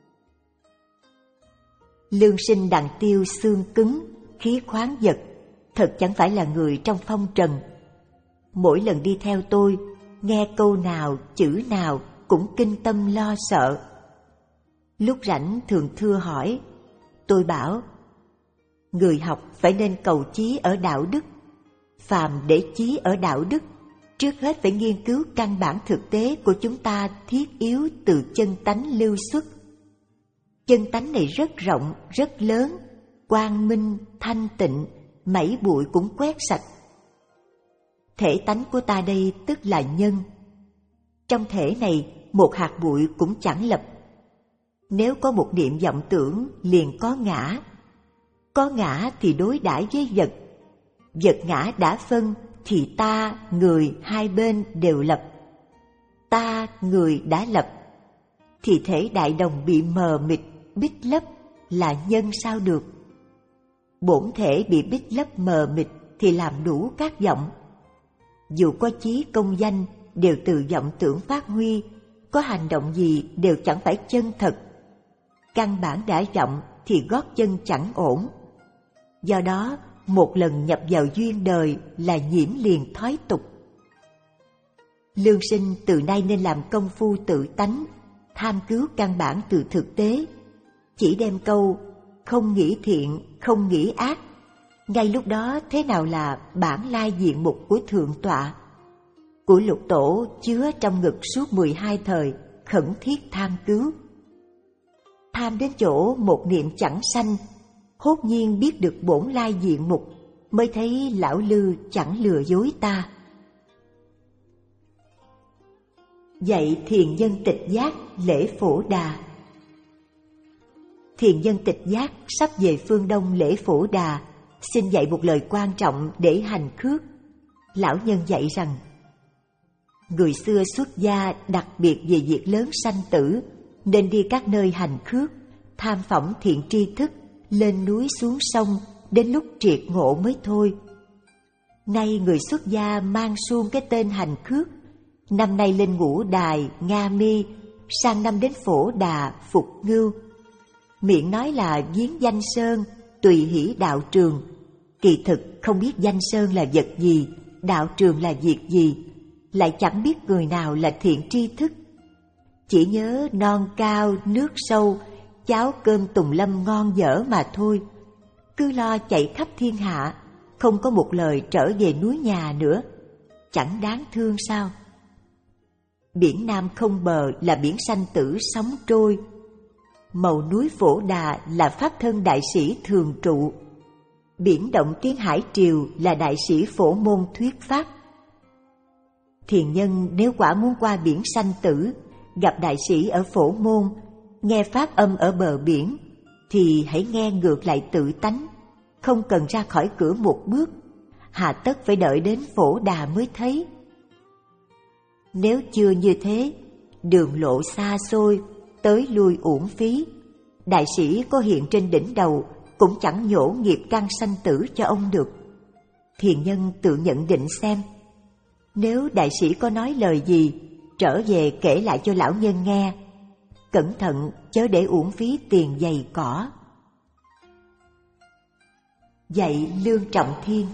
Lương Sinh Đằng Tiêu xương cứng, khí khoáng vật, thật chẳng phải là người trong phong trần. Mỗi lần đi theo tôi, nghe câu nào, chữ nào cũng kinh tâm lo sợ. Lúc rảnh thường thưa hỏi, tôi bảo, người học phải nên cầu chí ở đạo đức. Phàm để chí ở đạo đức, trước hết phải nghiên cứu căn bản thực tế của chúng ta thiết yếu từ chân tánh lưu xuất. Chân tánh này rất rộng, rất lớn, quang minh, thanh tịnh, mảy bụi cũng quét sạch. Thể tánh của ta đây tức là nhân. Trong thể này, một hạt bụi cũng chẳng lập. Nếu có một niệm vọng tưởng, liền có ngã. Có ngã thì đối đãi với vật. Vật ngã đã phân, thì ta, người hai bên đều lập. Ta, người đã lập, thì thể đại đồng bị mờ mịt, bít lấp, là nhân sao được? Bổn thể bị bít lấp mờ mịt thì làm đủ các vọng. Dù có chí công danh, đều từ vọng tưởng phát huy, có hành động gì đều chẳng phải chân thật. Căn bản đã vọng thì gót chân chẳng ổn. Do đó, một lần nhập vào duyên đời là nhiễm liền thói tục. Lương sinh từ nay nên làm công phu tự tánh, tham cứu căn bản từ thực tế, chỉ đem câu không nghĩ thiện, không nghĩ ác. Ngay lúc đó thế nào là bản lai diện mục của Thượng Tọa, của Lục Tổ chứa trong ngực suốt mười hai thời, khẩn thiết tham cứu. Tham đến chỗ một niệm chẳng sanh, hốt nhiên biết được bổn lai diện mục, mới thấy lão Lư chẳng lừa dối ta. Dạy thiền nhân tịch giác lễ Phổ Đà. Thiền nhân tịch giác sắp về phương Đông lễ Phổ Đà, xin dạy một lời quan trọng để hành khước. Lão nhân dạy rằng, người xưa xuất gia đặc biệt về việc lớn sanh tử, nên đi các nơi hành khước, tham phỏng thiện tri thức, lên núi xuống sông, đến lúc triệt ngộ mới thôi. Nay người xuất gia mang suông cái tên hành khước, năm nay lên Ngũ Đài, Nga Mi, sang năm đến Phổ Đà, Phục Ngưu. Miệng nói là viếng danh sơn, tùy hỷ đạo trường, kỳ thực không biết danh sơn là vật gì, đạo trường là việc gì, lại chẳng biết người nào là thiện tri thức. Chỉ nhớ non cao, nước sâu, cháo cơm tùng lâm ngon dở mà thôi. Cứ lo chạy khắp thiên hạ, không có một lời trở về núi nhà nữa. Chẳng đáng thương sao? Biển Nam không bờ là biển sanh tử sóng trôi. Màu núi Phổ Đà là pháp thân đại sĩ thường trụ. Biển động tiếng hải triều là đại sĩ Phổ Môn thuyết pháp. Thiền nhân nếu quả muốn qua biển sanh tử, gặp đại sĩ ở Phổ Môn, nghe pháp âm ở bờ biển, thì hãy nghe ngược lại tự tánh, không cần ra khỏi cửa một bước, hà tất phải đợi đến Phổ Đà mới thấy. Nếu chưa như thế, đường lộ xa xôi, tới lui uổng phí, đại sĩ có hiện trên đỉnh đầu cũng chẳng nhổ nghiệp căn sanh tử cho ông được. Thiền nhân tự nhận định xem, nếu đại sĩ có nói lời gì, trở về kể lại cho lão nhân nghe, cẩn thận chớ để uổng phí tiền giày cỏ. Dạy Lương Trọng Thiên.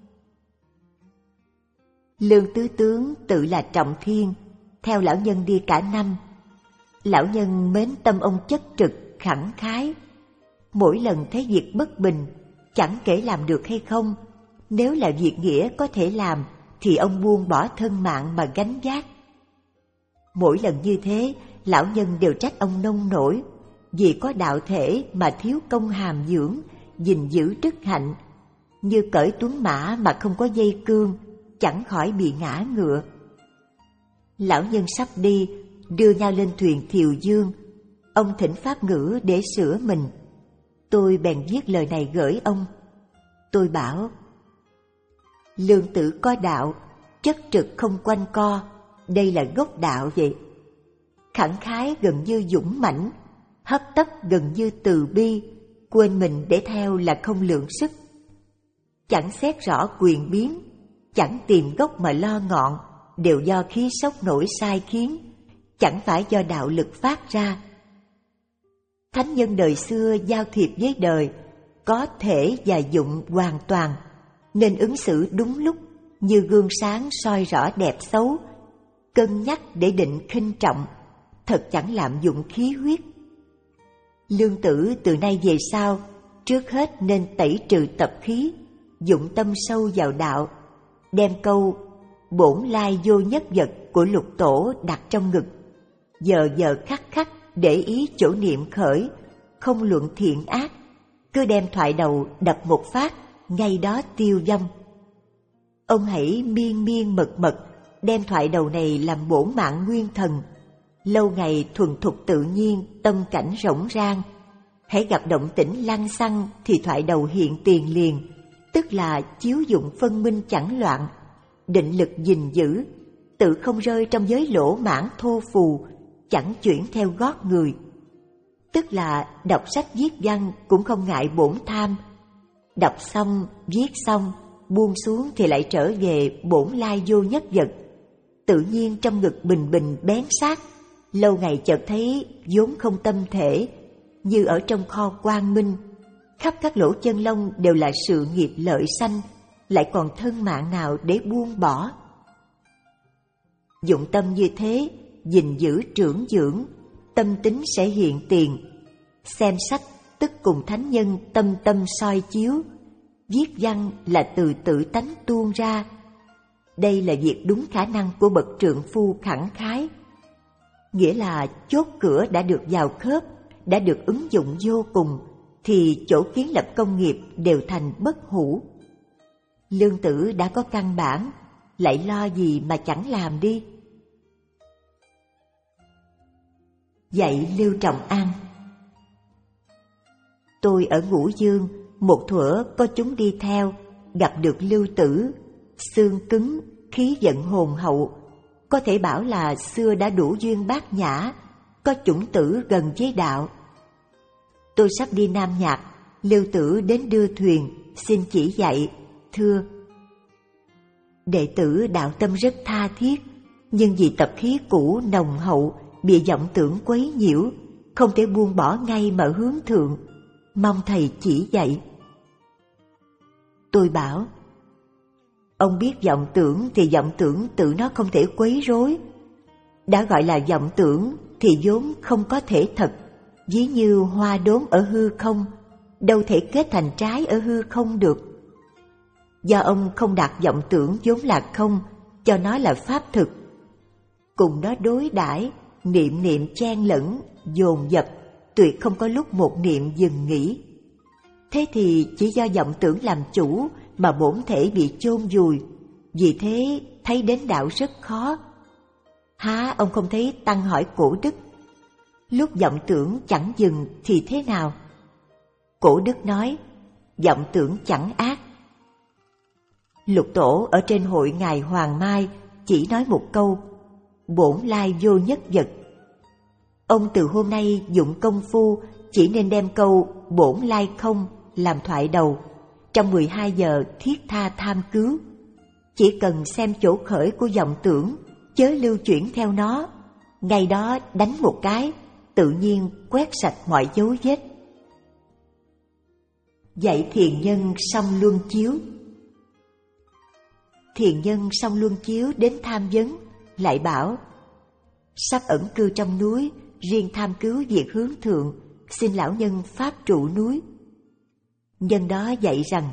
Lương Tứ Tướng tự là Trọng Thiên, theo lão nhân đi cả năm. Lão nhân mến tâm ông chất trực, khẳng khái. Mỗi lần thấy việc bất bình, chẳng kể làm được hay không, nếu là việc nghĩa có thể làm, thì ông buông bỏ thân mạng mà gánh vác. Mỗi lần như thế, lão nhân đều trách ông nông nổi, vì có đạo thể mà thiếu công hàm dưỡng, gìn giữ đức hạnh, như cởi tuấn mã mà không có dây cương, chẳng khỏi bị ngã ngựa. Lão nhân sắp đi, đưa nhau lên thuyền Thiều Dương. Ông thỉnh pháp ngữ để sửa mình. Tôi bèn viết lời này gửi ông. Tôi bảo, Lương tử có đạo, chất trực không quanh co, đây là gốc đạo vậy. Khẳng khái gần như dũng mãnh, hấp tấp gần như từ bi, quên mình để theo là không lượng sức. Chẳng xét rõ quyền biến, chẳng tìm gốc mà lo ngọn, đều do khí sốc nổi sai khiến, chẳng phải do đạo lực phát ra. Thánh nhân đời xưa giao thiệp với đời, có thể và dụng hoàn toàn, nên ứng xử đúng lúc, như gương sáng soi rõ đẹp xấu, cân nhắc để định khinh trọng, thật chẳng lạm dụng khí huyết. Lương tử từ nay về sau, trước hết nên tẩy trừ tập khí, dụng tâm sâu vào đạo, đem câu bổn lai vô nhất vật của Lục Tổ đặt trong ngực, giờ giờ khắc khắc để ý chỗ niệm khởi, không luận thiện ác, cứ đem thoại đầu đập một phát, ngay đó tiêu vong. Ông hãy miên miên mật mật đem thoại đầu này làm bổn mạng nguyên thần, lâu ngày thuần thục tự nhiên, tâm cảnh rỗng rang. Hãy gặp động tĩnh lăng xăng thì thoại đầu hiện tiền liền, tức là chiếu dụng phân minh chẳng loạn, định lực gìn giữ, tự không rơi trong giới lỗ mãn thô phù, chẳng chuyển theo gót người. Tức là đọc sách viết văn cũng không ngại bổn tham, đọc xong, viết xong, buông xuống thì lại trở về bổn lai vô nhất vật. Tự nhiên trong ngực bình bình bén sát, lâu ngày chợt thấy vốn không tâm thể, như ở trong kho quang minh, khắp các lỗ chân lông đều là sự nghiệp lợi sanh, lại còn thân mạng nào để buông bỏ. Dụng tâm như thế, gìn giữ trưởng dưỡng, tâm tính sẽ hiện tiền. Xem sách tức cùng thánh nhân tâm tâm soi chiếu, viết văn là từ tự tánh tuôn ra. Đây là việc đúng khả năng của bậc trượng phu khẳng khái. Nghĩa là chốt cửa đã được vào khớp, đã được ứng dụng vô cùng, thì chỗ kiến lập công nghiệp đều thành bất hủ. Lương Tử đã có căn bản, lại lo gì mà chẳng làm đi. Dạy Lưu Trọng An. Tôi ở Ngũ Dương, một thuở có chúng đi theo, gặp được Lưu Tử, xương cứng, khí vận hồn hậu, có thể bảo là xưa đã đủ duyên bát nhã, có chủng tử gần với đạo. Tôi sắp đi Nam Nhạc, Lưu Tử đến đưa thuyền, xin chỉ dạy, thưa: đệ tử đạo tâm rất tha thiết, nhưng vì tập khí cũ nồng hậu, bị vọng tưởng quấy nhiễu, không thể buông bỏ ngay mà hướng thượng, mong thầy chỉ dạy. Tôi bảo: ông biết vọng tưởng thì vọng tưởng tự nó không thể quấy rối. Đã gọi là vọng tưởng thì vốn không có thể thật, ví như hoa đốn ở hư không, đâu thể kết thành trái ở hư không được. Do ông không đặt vọng tưởng vốn là không, cho nó là pháp thực. Cùng nó đối đãi, niệm niệm chen lẫn, dồn dập, tuyệt không có lúc một niệm dừng nghỉ. Thế thì chỉ do vọng tưởng làm chủ mà bổn thể bị chôn vùi, vì thế thấy đến đạo rất khó. Há ông không thấy Tăng hỏi Cổ Đức: lúc vọng tưởng chẳng dừng thì thế nào? Cổ Đức nói: vọng tưởng chẳng ác. Lục Tổ ở trên hội ngài Hoàng Mai chỉ nói một câu: bổn lai vô nhất vật. Ông từ hôm nay dụng công phu chỉ nên đem câu bổn lai không làm thoại đầu, trong mười hai giờ thiết tha tham cứu. Chỉ cần xem chỗ khởi của vọng tưởng, chớ lưu chuyển theo nó, ngay đó đánh một cái, tự nhiên quét sạch mọi dấu vết. Dạy thiền nhân song luân chiếu. Thiền nhân song luân chiếu đến tham vấn, lại bảo: sắp ẩn cư trong núi, riêng tham cứu việc hướng thượng, xin lão nhân pháp trụ núi. Nhân đó dạy rằng: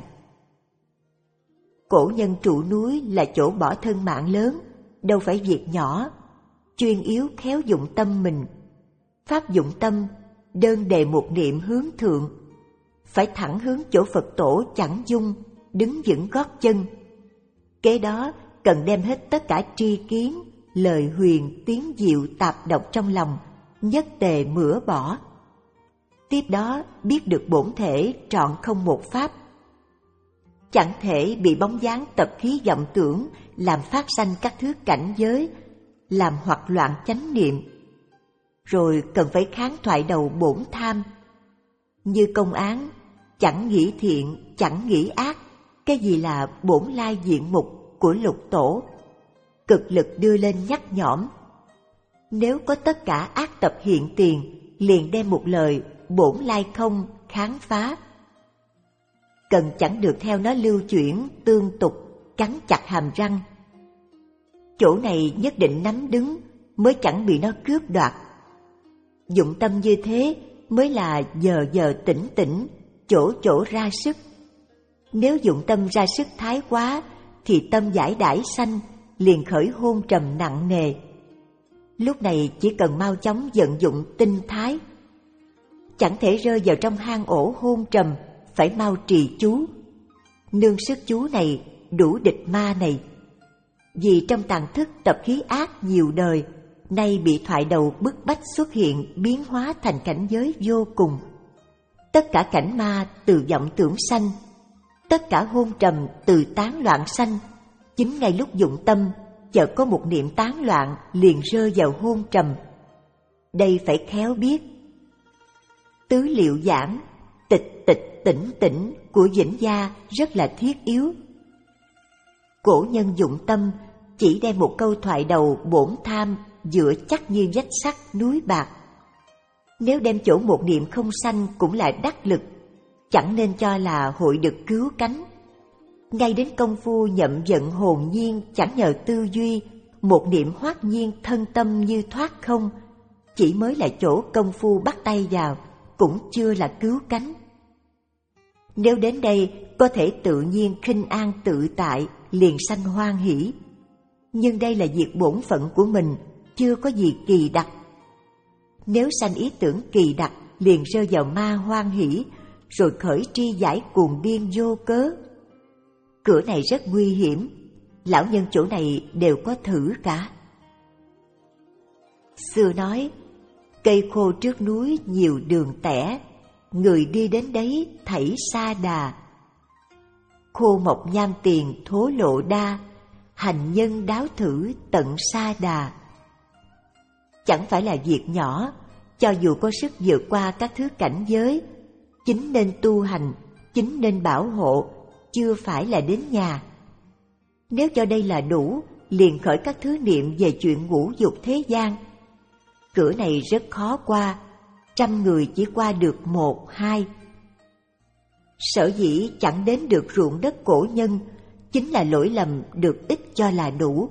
cổ nhân trụ núi là chỗ bỏ thân mạng lớn, đâu phải việc nhỏ, chuyên yếu khéo dụng tâm mình. Pháp dụng tâm, đơn đề một niệm hướng thượng, phải thẳng hướng chỗ Phật tổ chẳng dung, đứng vững gót chân. Kế đó cần đem hết tất cả tri kiến, lời huyền, tiếng diệu tạp độc trong lòng, nhất tề mửa bỏ. Tiếp đó biết được bổn thể trọn không một pháp. Chẳng thể bị bóng dáng tập khí vọng tưởng làm phát sanh các thứ cảnh giới, làm hoặc loạn chánh niệm. Rồi cần phải kháng thoại đầu bổn tham. Như công án, chẳng nghĩ thiện, chẳng nghĩ ác, cái gì là bổn lai diện mục của Lục Tổ. Cực lực đưa lên nhắc nhõm. Nếu có tất cả ác tập hiện tiền, liền đem một lời bổn lai không kháng phá. Cần chẳng được theo nó lưu chuyển, tương tục, cắn chặt hàm răng. Chỗ này nhất định nắm đứng, mới chẳng bị nó cướp đoạt. Dụng tâm như thế mới là giờ giờ tỉnh tỉnh, chỗ chỗ ra sức. Nếu dụng tâm ra sức thái quá, thì tâm giải đãi sanh, liền khởi hôn trầm nặng nề. Lúc này chỉ cần mau chóng vận dụng tinh thái. Chẳng thể rơi vào trong hang ổ hôn trầm, phải mau trì chú. Nương sức chú này, đủ địch ma này. Vì trong tàng thức tập khí ác nhiều đời, nay bị thoại đầu bức bách xuất hiện, biến hóa thành cảnh giới vô cùng. Tất cả cảnh ma từ vọng tưởng sanh, tất cả hôn trầm từ tán loạn sanh. Chính ngay lúc dụng tâm, chợt có một niệm tán loạn liền rơi vào hôn trầm. Đây phải khéo biết. Tứ liệu giảng, tịch tịch tỉnh tỉnh của Vĩnh Gia rất là thiết yếu. Cổ nhân dụng tâm chỉ đem một câu thoại đầu bổn tham dựa chắc như vách sắt núi bạc. Nếu đem chỗ một niệm không sanh cũng là đắc lực, chẳng nên cho là hội được cứu cánh. Ngay đến công phu nhậm vận hồn nhiên chẳng nhờ tư duy, một niệm hoát nhiên thân tâm như thoát không, chỉ mới là chỗ công phu bắt tay vào, cũng chưa là cứu cánh. Nếu đến đây có thể tự nhiên khinh an tự tại, liền sanh hoan hỷ. Nhưng đây là việc bổn phận của mình, chưa có gì kỳ đặc. Nếu sanh ý tưởng kỳ đặc, liền rơi vào ma hoan hỷ, rồi khởi tri giải cuồng điên vô cớ. Cửa này rất nguy hiểm, lão nhân chỗ này đều có thử cả. Xưa nói, cây khô trước núi nhiều đường tẻ, người đi đến đấy thảy sa đà. Khô mộc nham tiền thố lộ đa, hành nhân đáo thử tận sa đà. Chẳng phải là việc nhỏ, cho dù có sức vượt qua các thứ cảnh giới, chính nên tu hành, chính nên bảo hộ, chưa phải là đến nhà. Nếu cho đây là đủ, liền khởi các thứ niệm về chuyện ngũ dục thế gian. Cửa này rất khó qua, trăm người chỉ qua được một, hai. Sở dĩ chẳng đến được ruộng đất cổ nhân, chính là lỗi lầm được ít cho là đủ.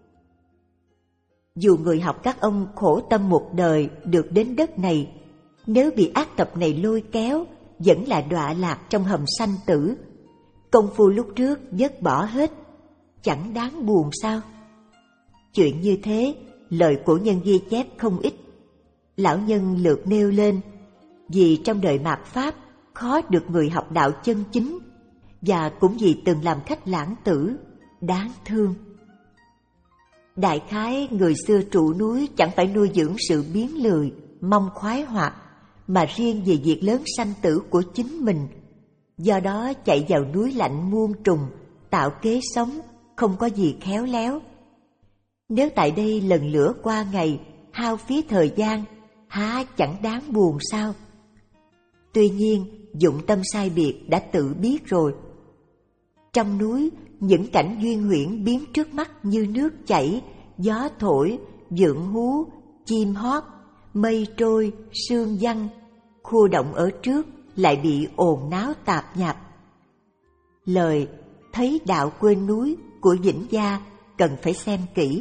Dù người học các ông khổ tâm một đời được đến đất này, nếu bị ác tập này lôi kéo, vẫn là đọa lạc trong hầm sanh tử. Công phu lúc trước vứt bỏ hết, chẳng đáng buồn sao? Chuyện như thế, lời cổ nhân ghi chép không ít. Lão nhân lược nêu lên, vì trong đời mạt Pháp khó được người học đạo chân chính, và cũng vì từng làm khách lãng tử, đáng thương. Đại khái người xưa trụ núi chẳng phải nuôi dưỡng sự biến lười, mong khoái hoạt, mà riêng về việc lớn sanh tử của chính mình. Do đó chạy vào núi lạnh muôn trùng, tạo kế sống, không có gì khéo léo. Nếu tại đây lần lữa qua ngày, hao phí thời gian, há chẳng đáng buồn sao? Tuy nhiên, dụng tâm sai biệt đã tự biết rồi. Trong núi, những cảnh duyên huyễn biến trước mắt như nước chảy, gió thổi, vượn hú, chim hót, mây trôi, sương văng, khu động ở trước lại bị ồn náo tạp nhạp. Lời thấy đạo quên núi của Vĩnh Gia cần phải xem kỹ.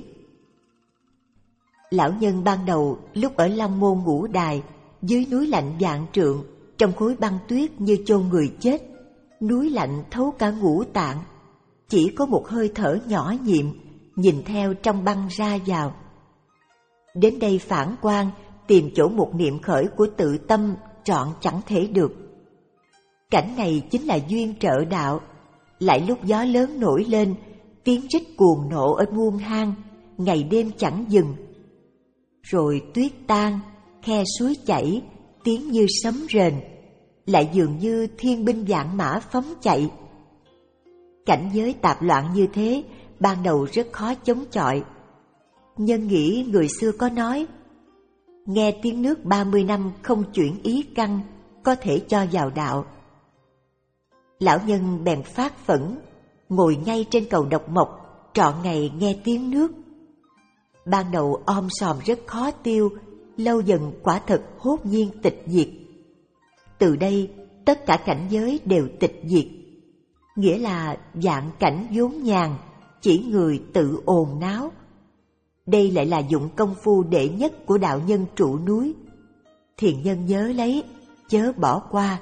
Lão nhân ban đầu lúc ở Long Môn Ngũ Đài, dưới núi lạnh vạn trượng, trong khối băng tuyết như chôn người chết, núi lạnh thấu cả ngũ tạng, chỉ có một hơi thở nhỏ nhiệm, nhìn theo trong băng ra vào. Đến đây phản quan, tìm chỗ một niệm khởi của tự tâm trọn chẳng thể được. Cảnh này chính là duyên trợ đạo, lại lúc gió lớn nổi lên, tiếng rít cuồng nộ ở muôn hang, ngày đêm chẳng dừng. Rồi tuyết tan, khe suối chảy, tiếng như sấm rền, lại dường như thiên binh vạn mã phóng chạy. Cảnh giới tạp loạn như thế, ban đầu rất khó chống chọi. Nhân nghĩ người xưa có nói, nghe tiếng nước ba mươi năm không chuyển ý căn, có thể cho vào đạo. Lão nhân bèn phát phẫn, ngồi ngay trên cầu độc mộc, trọn ngày nghe tiếng nước. Ban đầu om sòm rất khó tiêu, lâu dần quả thật hốt nhiên tịch diệt. Từ đây, tất cả cảnh giới đều tịch diệt, nghĩa là vạn cảnh vốn nhàn, chỉ người tự ồn náo. Đây lại là dụng công phu đệ nhất của đạo nhân trụ núi. Thiền nhân nhớ lấy, chớ bỏ qua.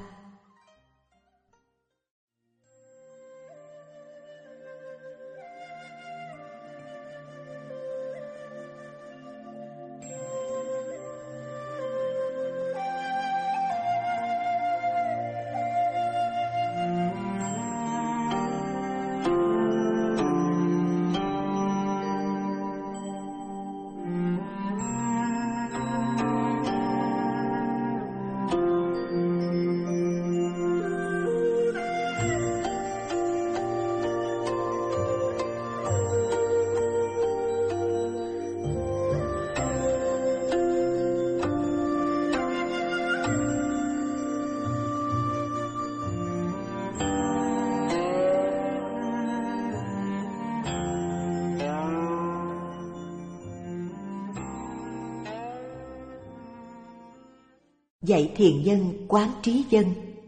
Dạy thiền nhân quán trí dân.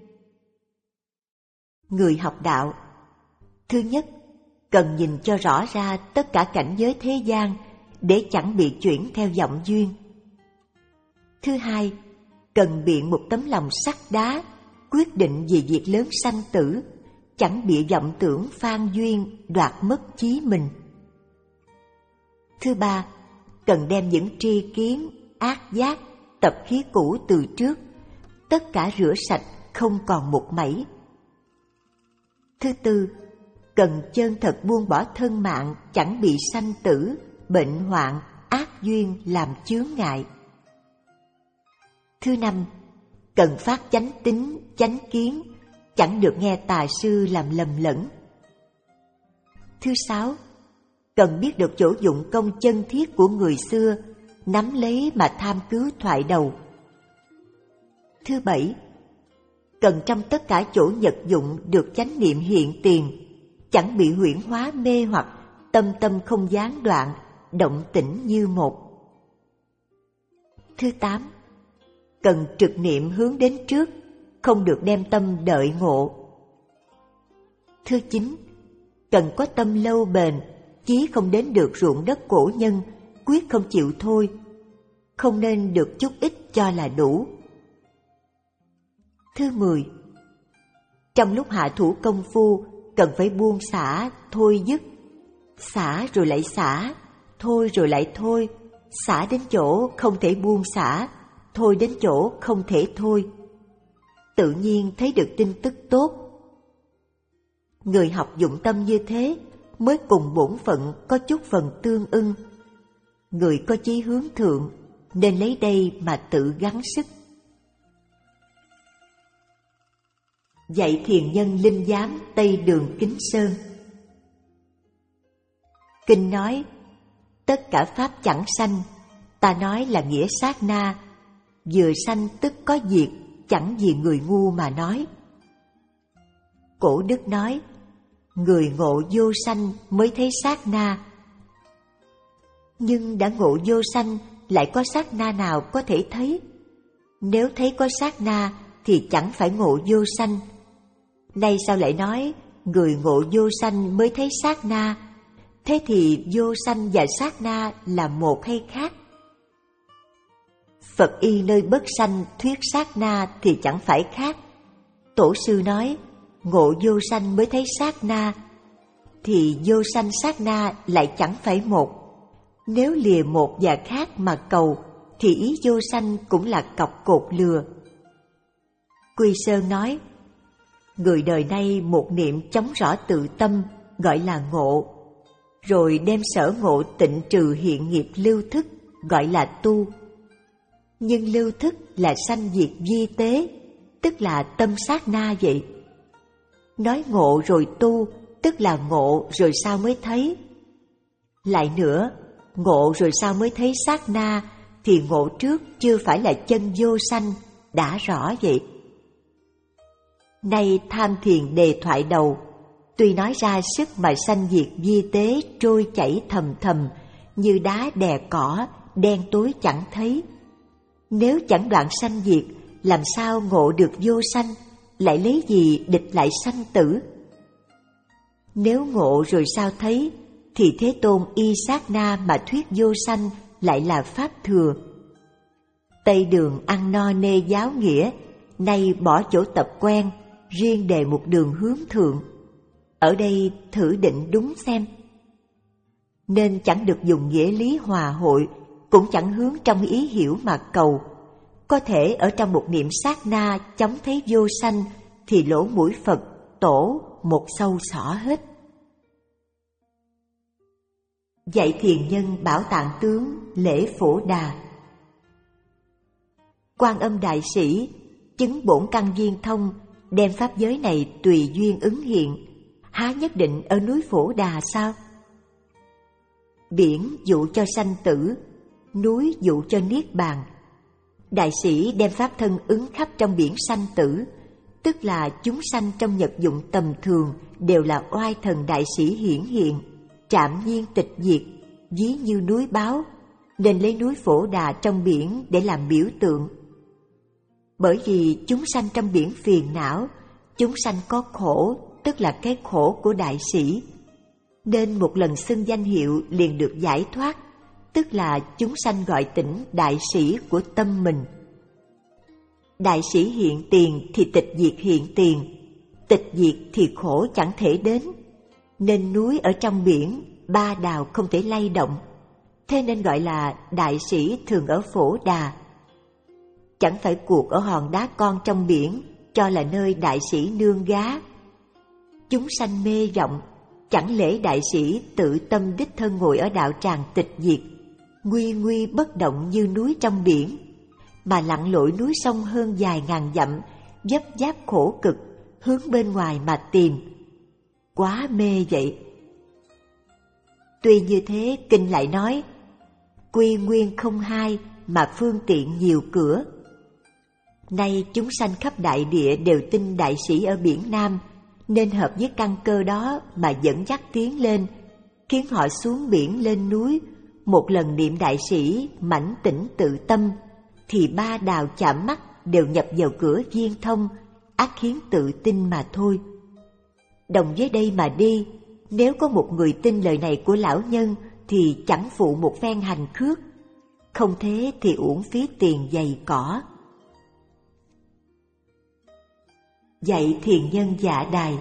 Người học đạo, thứ nhất, cần nhìn cho rõ ra tất cả cảnh giới thế gian để chẳng bị chuyển theo vọng duyên. Thứ hai, cần biện một tấm lòng sắt đá, quyết định về việc lớn sanh tử, chẳng bị vọng tưởng phan duyên đoạt mất chí mình. Thứ ba, cần đem những tri kiến, ác giác, tập khí cũ từ trước, tất cả rửa sạch không còn một mảy. Thứ tư, cần chân thật buông bỏ thân mạng chẳng bị sanh tử, bệnh hoạn, ác duyên làm chướng ngại. Thứ năm, cần phát chánh tín, chánh kiến, chẳng được nghe tà sư làm lầm lẫn. Thứ sáu, cần biết được chỗ dụng công chân thiết của người xưa, nắm lấy mà tham cứu thoại đầu. Thứ bảy, cần trong tất cả chỗ nhật dụng được chánh niệm hiện tiền, chẳng bị huyễn hóa mê hoặc, tâm tâm không gián đoạn, động tĩnh như một. Thứ tám, cần trực niệm hướng đến trước, không được đem tâm đợi ngộ. Thứ chín, cần có tâm lâu bền, chí không đến được ruộng đất cổ nhân, quyết không chịu thôi, không nên được chút ít cho là đủ. Thứ mười, trong lúc hạ thủ công phu, cần phải buông xả, thôi dứt, xả rồi lại xả, thôi rồi lại thôi, xả đến chỗ không thể buông xả, thôi đến chỗ không thể thôi. Tự nhiên thấy được tin tức tốt. Người học dụng tâm như thế mới cùng bổn phận có chút phần tương ưng. Người có chí hướng thượng nên lấy đây mà tự gắng sức. Dạy thiền nhân linh giám Tây Đường Kính Sơn. Kinh nói, tất cả pháp chẳng sanh, ta nói là nghĩa sát na, vừa sanh tức có diệt, chẳng vì người ngu mà nói. Cổ đức nói, người ngộ vô sanh mới thấy sát na. Nhưng đã ngộ vô sanh, lại có sát na nào có thể thấy? Nếu thấy có sát na thì chẳng phải ngộ vô sanh. Nay sao lại nói người ngộ vô sanh mới thấy sát na? Thế thì vô sanh và sát na là một hay khác? Phật y nơi bất sanh thuyết sát na thì chẳng phải khác. Tổ sư nói ngộ vô sanh mới thấy sát na, thì vô sanh sát na lại chẳng phải một. Nếu lìa một và khác mà cầu, thì ý vô sanh cũng là cọc cột lừa. Quy Sơn nói, người đời nay một niệm chống rõ tự tâm gọi là ngộ, rồi đem sở ngộ tịnh trừ hiện nghiệp lưu thức gọi là tu. Nhưng lưu thức là sanh diệt vi tế, tức là tâm sát na vậy. Nói ngộ rồi tu, tức là ngộ rồi sao mới thấy. Lại nữa, ngộ rồi sao mới thấy sát na, thì ngộ trước chưa phải là chân vô sanh, đã rõ vậy. Nay tham thiền đề thoại đầu, tuy nói ra sức mà sanh diệt vi tế trôi chảy thầm thầm, như đá đè cỏ, đen tối chẳng thấy. Nếu chẳng đoạn sanh diệt, làm sao ngộ được vô sanh, lại lấy gì địch lại sanh tử? Nếu ngộ rồi sao thấy, thì Thế Tôn y sát na mà thuyết vô sanh lại là pháp thừa. Tây Đường ăn no nê giáo nghĩa, nay bỏ chỗ tập quen, riêng đề một đường hướng thượng. Ở đây thử định đúng xem. Nên chẳng được dùng nghĩa lý hòa hội, cũng chẳng hướng trong ý hiểu mà cầu. Có thể ở trong một niệm sát na chóng thấy vô sanh, thì lỗ mũi Phật, Tổ một sâu xỏ hết. Dạy thiền nhân Bảo Tạng Tướng lễ Phổ Đà. Quan Âm Đại Sĩ chứng bổn căn viên thông, đem pháp giới này tùy duyên ứng hiện, há nhất định ở núi Phổ Đà sao? Biển dụ cho sanh tử, núi dụ cho niết bàn. Đại sĩ đem pháp thân ứng khắp trong biển sanh tử, tức là chúng sanh trong nhật dụng tầm thường đều là oai thần đại sĩ hiển hiện, trạm nhiên tịch diệt, ví như núi báo, nên lấy núi Phổ Đà trong biển để làm biểu tượng. Bởi vì chúng sanh trong biển phiền não, chúng sanh có khổ, tức là cái khổ của đại sĩ, nên một lần xưng danh hiệu liền được giải thoát, tức là chúng sanh gọi tỉnh đại sĩ của tâm mình. Đại sĩ hiện tiền thì tịch diệt hiện tiền, tịch diệt thì khổ chẳng thể đến. Nên núi ở trong biển, ba đào không thể lay động, thế nên gọi là đại sĩ thường ở Phổ Đà. Chẳng phải cuộc ở hòn đá con trong biển cho là nơi đại sĩ nương gá. Chúng sanh mê rộng, chẳng lẽ đại sĩ tự tâm đích thân ngồi ở đạo tràng tịch diệt, nguy nguy bất động như núi trong biển, mà lặn lội núi sông hơn vài ngàn dặm, dấp giáp khổ cực, hướng bên ngoài mà tìm. Quá mê vậy. Tuy như thế, kinh lại nói, quy nguyên không hai mà phương tiện nhiều cửa. Nay chúng sanh khắp đại địa đều tin đại sĩ ở biển Nam, nên hợp với căn cơ đó mà dẫn dắt tiến lên, khiến họ xuống biển lên núi, một lần niệm đại sĩ mãnh tỉnh tự tâm, thì ba đào chạm mắt đều nhập vào cửa viên thông, ắt khiến tự tin mà thôi. Đồng với đây mà đi, nếu có một người tin lời này của lão nhân thì chẳng phụ một phen hành khước, không thế thì uổng phí tiền giày cỏ. Dạy thiền nhân Dạ Đài.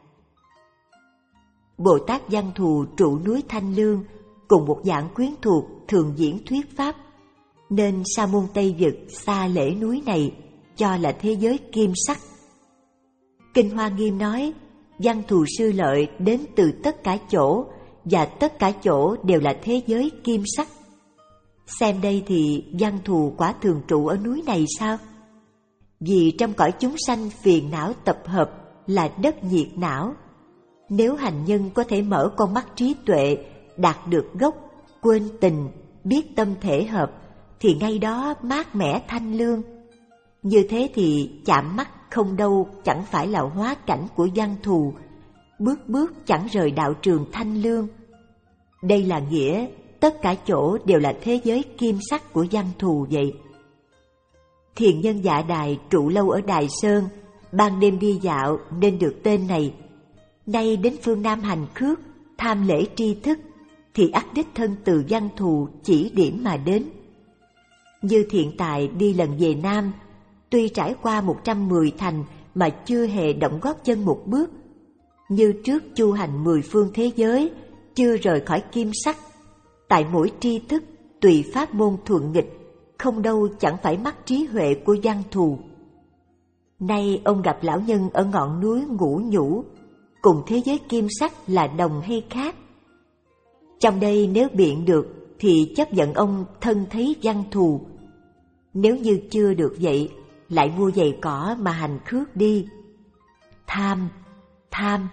Bồ Tát Văn Thù trụ núi Thanh Lương cùng một dạng quyến thuộc thường diễn thuyết pháp, nên Sa môn Tây Vực xa lễ núi này cho là thế giới kim sắc. Kinh Hoa Nghiêm nói, Văn Thù sư lợi đến từ tất cả chỗ, và tất cả chỗ đều là thế giới kim sắc. Xem đây thì Văn Thù quả thường trụ ở núi này sao? Vì trong cõi chúng sanh phiền não tập hợp là đất nhiệt não. Nếu hành nhân có thể mở con mắt trí tuệ, đạt được gốc, quên tình, biết tâm thể hợp, thì ngay đó mát mẻ thanh lương. Như thế thì chạm mắt không đâu chẳng phải là hóa cảnh của Văn Thù, bước bước chẳng rời đạo trường thanh lương. Đây là nghĩa tất cả chỗ đều là thế giới kim sắc của Văn Thù vậy. Thiền nhân Dạ Đài trụ lâu ở Đài Sơn, ban đêm đi dạo nên được tên này. Nay đến phương Nam hành khước, tham lễ tri thức, thì ắt đích thân từ Văn Thù chỉ điểm mà đến. Như Thiện Tài đi lần về Nam, tuy trải qua một trăm mười thành mà chưa hề động gót chân một bước. Như trước chu hành mười phương thế giới, chưa rời khỏi kim sắc. Tại mỗi tri thức, tùy pháp môn thuận nghịch, không đâu chẳng phải mắc trí huệ của Văn Thù. Nay ông gặp lão nhân ở ngọn núi Ngũ Nhũ, cùng thế giới kim sắc là đồng hay khác? Trong đây nếu biện được thì chấp nhận ông thân thấy Văn Thù. Nếu như chưa được vậy, lại mua giày cỏ mà hành khước đi. Tham, tham.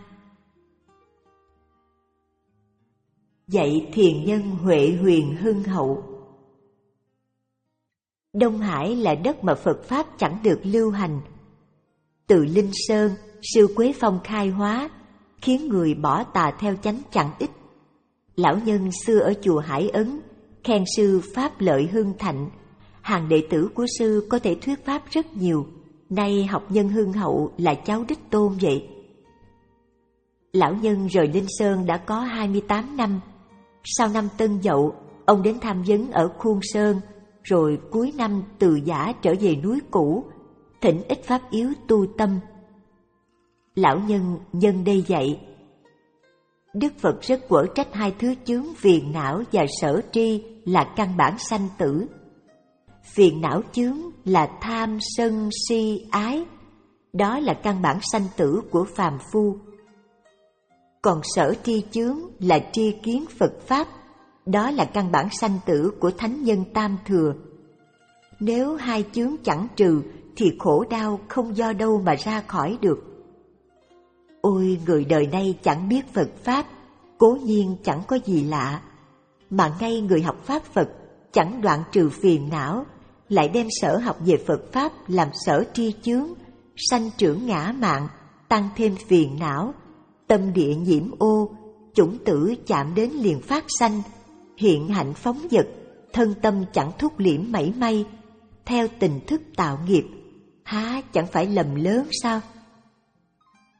Dạy thiền nhân Huệ Huyền Hưng Hậu. Đông Hải là đất mà Phật Pháp chẳng được lưu hành. Từ Linh Sơn, sư Quế Phong khai hóa, khiến người bỏ tà theo chánh chẳng ít. Lão nhân xưa ở chùa Hải Ấn, khen sư Pháp lợi hưng thạnh, hàng đệ tử của sư có thể thuyết Pháp rất nhiều. Nay học nhân Hưng Hậu là cháu đích tôn vậy. Lão nhân rời Linh Sơn đã có hai mươi tám năm. Sau năm Tân Dậu, ông đến tham vấn ở Khuôn Sơn, rồi cuối năm từ giã trở về núi cũ, thỉnh ít pháp yếu tu tâm. Lão nhân nhân đây dạy, Đức Phật rất quở trách hai thứ chướng phiền não và sở tri là căn bản sanh tử. Phiền não chướng là tham, sân, si, ái, đó là căn bản sanh tử của phàm phu. Còn sở tri chướng là tri kiến Phật Pháp, đó là căn bản sanh tử của thánh nhân tam thừa. Nếu hai chướng chẳng trừ thì khổ đau không do đâu mà ra khỏi được. Ôi, người đời nay chẳng biết Phật Pháp, cố nhiên chẳng có gì lạ. Mà ngay người học Pháp Phật chẳng đoạn trừ phiền não, lại đem sở học về Phật Pháp làm sở tri chướng, sanh trưởng ngã mạn, tăng thêm phiền não, tâm địa nhiễm ô, chủng tử chạm đến liền phát sanh, hiện hạnh phóng dật, thân tâm chẳng thúc liễm mảy may, theo tình thức tạo nghiệp, há chẳng phải lầm lớn sao?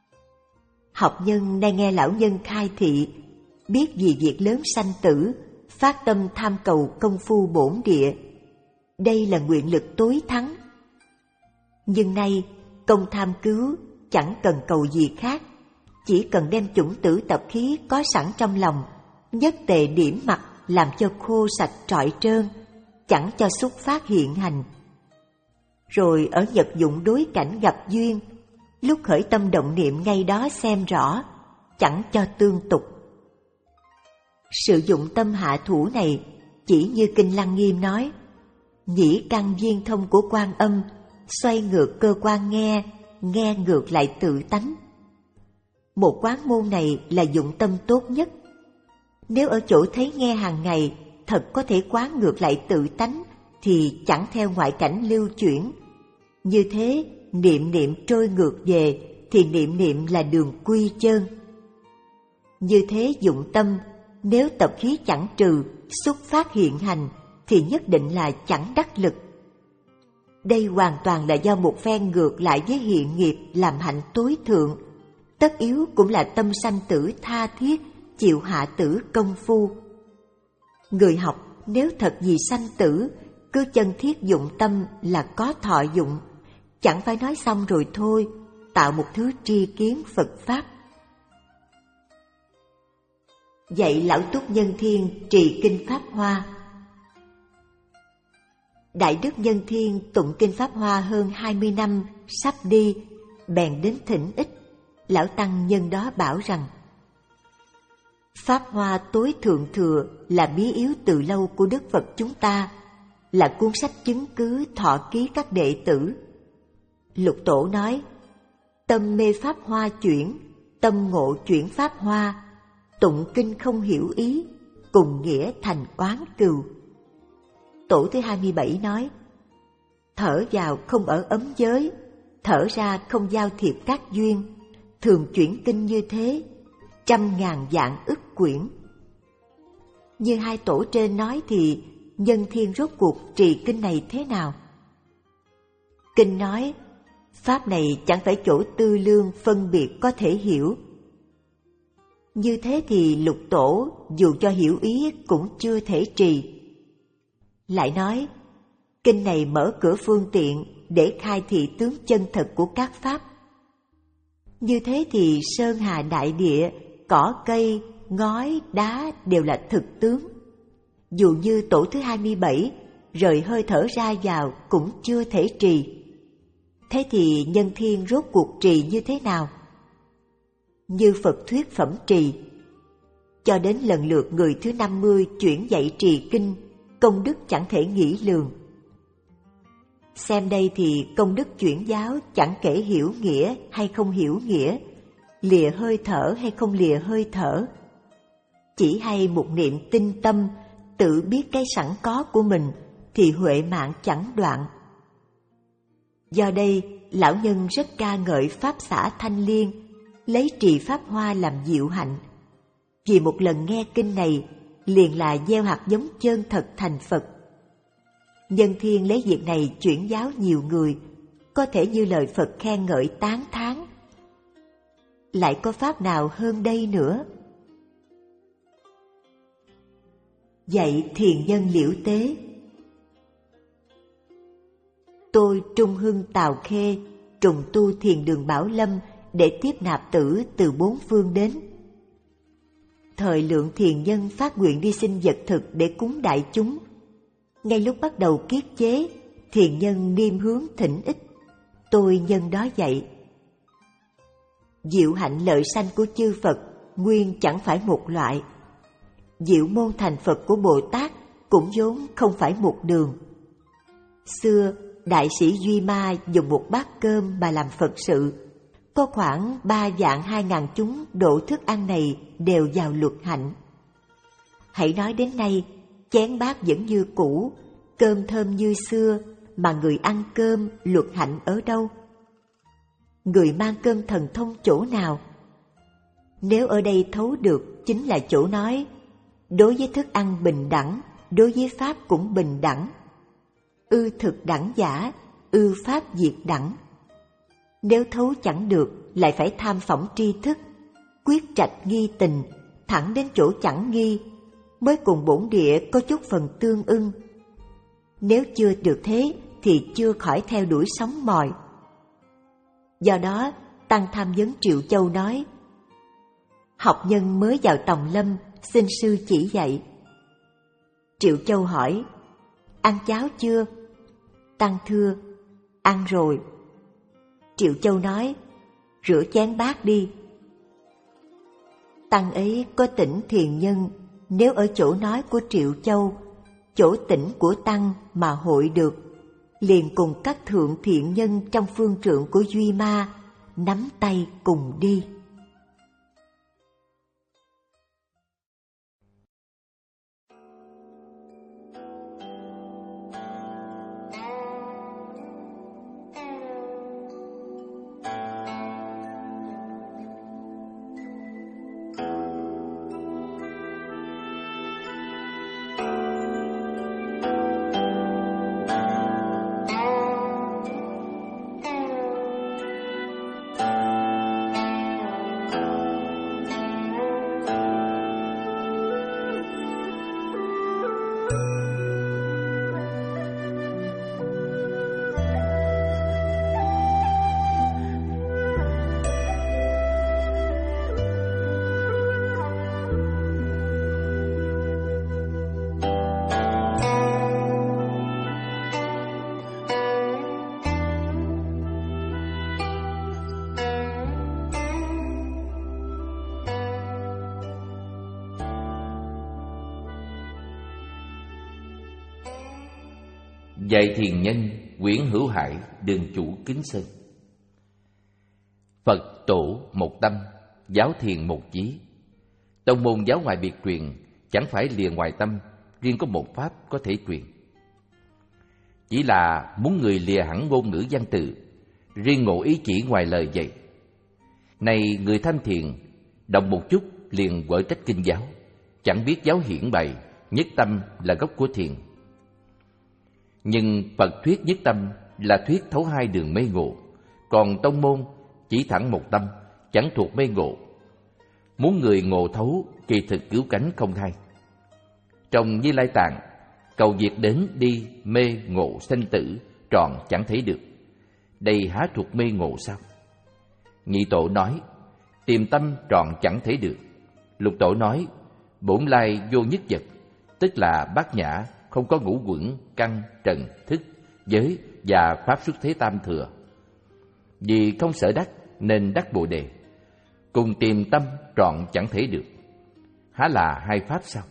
Học nhân nay nghe lão nhân khai thị, biết vì việc lớn sanh tử, phát tâm tham cầu công phu bổn địa. Đây là nguyện lực tối thắng. Nhưng nay, công tham cứu chẳng cần cầu gì khác, chỉ cần đem chủng tử tập khí có sẵn trong lòng, nhất tề điểm mặt làm cho khô sạch trọi trơn, chẳng cho xúc phát hiện hành. Rồi ở nhật dụng đối cảnh gặp duyên, lúc khởi tâm động niệm ngay đó xem rõ, chẳng cho tương tục. Sử dụng tâm hạ thủ này chỉ như Kinh Lăng Nghiêm nói, nhĩ căn viên thông của Quan Âm, xoay ngược cơ quan nghe, nghe ngược lại tự tánh. Một quán môn này là dụng tâm tốt nhất. Nếu ở chỗ thấy nghe hàng ngày thật có thể quán ngược lại tự tánh thì chẳng theo ngoại cảnh lưu chuyển. Như thế niệm niệm trôi ngược về thì niệm niệm là đường quy chân. Như thế dụng tâm, nếu tập khí chẳng trừ, xúc phát hiện hành thì nhất định là chẳng đắc lực. Đây hoàn toàn là do một phen ngược lại với hiện nghiệp làm hạnh tối thượng, tất yếu cũng là tâm sanh tử tha thiết, chịu hạ tử công phu. Người học nếu thật vì sanh tử, cứ chân thiết dụng tâm là có thọ dụng, chẳng phải nói xong rồi thôi, tạo một thứ tri kiến Phật Pháp. Dạy Lão Túc Nhân Thiên trì Kinh Pháp Hoa. Đại đức Nhân Thiên tụng Kinh Pháp Hoa hơn hai mươi năm, sắp đi, bèn đến thỉnh ích. Lão Tăng nhân đó bảo rằng, Pháp Hoa tối thượng thừa là bí yếu từ lâu của Đức Phật chúng ta, là cuốn sách chứng cứ thọ ký các đệ tử. Lục Tổ nói, tâm mê Pháp Hoa chuyển, tâm ngộ chuyển Pháp Hoa, tụng kinh không hiểu ý, cùng nghĩa thành oán cừu. Tổ thứ hai mươi bảy nói, thở vào không ở ấm giới, thở ra không giao thiệp các duyên, thường chuyển kinh như thế, trăm ngàn vạn ức quyển. Như hai tổ trên nói thì Nhân Thiên rốt cuộc trì kinh này thế nào? Kinh nói, pháp này chẳng phải chỗ tư lương phân biệt có thể hiểu. Như thế thì Lục Tổ dù cho hiểu ý cũng chưa thể trì. Lại nói, kinh này mở cửa phương tiện để khai thị tướng chân thật của các pháp. Như thế thì sơn hà đại địa, cỏ cây, ngói, đá đều là thực tướng. Dù như tổ thứ hai mươi bảy, rời hơi thở ra vào cũng chưa thể trì. Thế thì Nhân Thiên rốt cuộc trì như thế nào? Như Phật thuyết phẩm trì. Cho đến lần lượt người thứ năm mươi chuyển dạy trì kinh, công đức chẳng thể nghĩ lường. Xem đây thì công đức chuyển giáo chẳng kể hiểu nghĩa hay không hiểu nghĩa, lìa hơi thở hay không lìa hơi thở. Chỉ hay một niệm tinh tâm, tự biết cái sẵn có của mình thì huệ mạng chẳng đoạn. Do đây, lão nhân rất ca ngợi Pháp xã Thanh Liên, lấy trì Pháp Hoa làm diệu hạnh. Vì một lần nghe kinh này, liền là gieo hạt giống chân thật thành Phật. Nhân Thiên lấy việc này chuyển giáo nhiều người, có thể như lời Phật khen ngợi tán thán. Lại có pháp nào hơn đây nữa? Dạy thiền nhân Liễu Tế. Tôi Trung Hưng Tào Khê trùng tu thiền đường Bảo Lâm để tiếp nạp tử từ bốn phương đến. Thời lượng thiền nhân phát nguyện đi xin vật thực để cúng đại chúng. Ngay lúc bắt đầu kiết chế, thiền nhân niêm hướng thỉnh ích. Tôi nhân đó dạy. Diệu hạnh lợi sanh của chư Phật nguyên chẳng phải một loại. Diệu môn thành Phật của Bồ Tát cũng vốn không phải một đường. Xưa, đại sĩ Duy Ma dùng một bát cơm mà làm Phật sự. Có khoảng ba vạn hai ngàn chúng đổ thức ăn này đều vào luật hạnh. Hãy nói đến nay, chén bát vẫn như cũ, cơm thơm như xưa, mà người ăn cơm luật hạnh ở đâu? Người mang cơm thần thông chỗ nào? Nếu ở đây thấu được chính là chỗ nói, đối với thức ăn bình đẳng, đối với pháp cũng bình đẳng. Ư thực đẳng giả, ư pháp diệt đẳng. Nếu thấu chẳng được, lại phải tham phỏng tri thức, quyết trạch nghi tình, thẳng đến chỗ chẳng nghi, mới cùng bổn địa có chút phần tương ưng. Nếu chưa được thế thì chưa khỏi theo đuổi sóng mồi. Do đó, Tăng tham vấn Triệu Châu nói: học nhân mới vào Tòng Lâm, xin sư chỉ dạy. Triệu Châu hỏi: ăn cháo chưa? Tăng thưa: ăn rồi. Triệu Châu nói: rửa chén bát đi. Tăng ấy có tỉnh thiền nhân, nếu ở chỗ nói của Triệu Châu, chỗ tỉnh của Tăng mà hội được, liền cùng các thượng thiện nhân trong phương trượng của Duy Ma nắm tay cùng đi. Dạy thiền nhân Nguyễn Hữu Hải, đường chủ Kính Sơn. Phật tổ một tâm, giáo thiền một chí. Tông môn giáo ngoại biệt truyền chẳng phải lìa ngoài tâm, riêng có một pháp có thể truyền. Chỉ là muốn người lìa hẳn ngôn ngữ văn từ, riêng ngộ ý chỉ ngoài lời dạy. Này người tham thiền, động một chút liền quở trách kinh giáo, chẳng biết giáo hiển bày, nhất tâm là gốc của thiền. Nhưng Phật thuyết nhất tâm là thuyết thấu hai đường mê ngộ, còn tông môn chỉ thẳng một tâm, chẳng thuộc mê ngộ. Muốn người ngộ thấu, kỳ thực cứu cánh không hai. Trong Như Lai Tạng, cầu việc đến đi mê ngộ sanh tử, tròn chẳng thấy được. Đây há thuộc mê ngộ sao? Nhị tổ nói, tìm tâm tròn chẳng thấy được. Lục tổ nói, bổn lai vô nhất vật, tức là bát nhã, không có ngũ quẩn, căn, trần, thức, giới và pháp xuất thế tam thừa. Vì không sở đắc nên đắc Bồ Đề. Cùng tìm tâm trọn chẳng thể được. Há là hai pháp sao?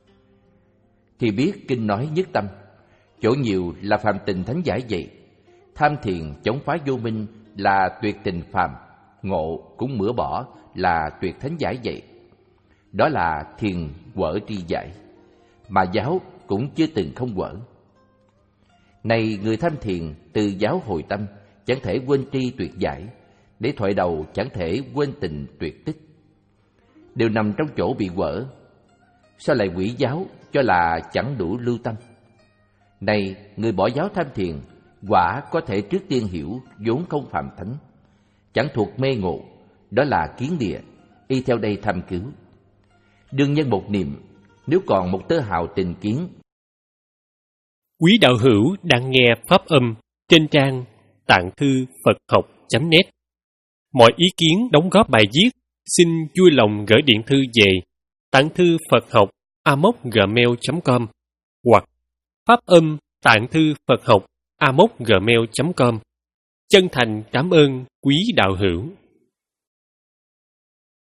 Thì biết kinh nói nhất tâm, chỗ nhiều là phàm tình thánh giải vậy. Tham thiền chống phá vô minh là tuyệt tình phàm, ngộ cũng mửa bỏ là tuyệt thánh giải vậy. Đó là thiền quở tri giải, mà giáo cũng chưa từng không quở. Này người tham thiền, từ giáo hồi tâm, chẳng thể quên tri tuyệt giải, để thoại đầu chẳng thể quên tình tuyệt tích. Đều nằm trong chỗ bị quở. Sao lại quỷ giáo cho là chẳng đủ lưu tâm? Này người bỏ giáo tham thiền, quả có thể trước tiên hiểu vốn không phạm thánh, chẳng thuộc mê ngộ, đó là kiến địa, y theo đây tham cứu. Đương nhân một niệm, nếu còn một tơ hào tình kiến. Quý đạo hữu đang nghe pháp âm trên trang tạng thư Phật học chấm net. Mọi ý kiến đóng góp bài viết xin vui lòng gửi điện thư về tạng thư Phật học a mốc gmail chấm com hoặc pháp âm tạng thư Phật học a mốc gmail chấm com. Chân thành cảm ơn quý đạo hữu.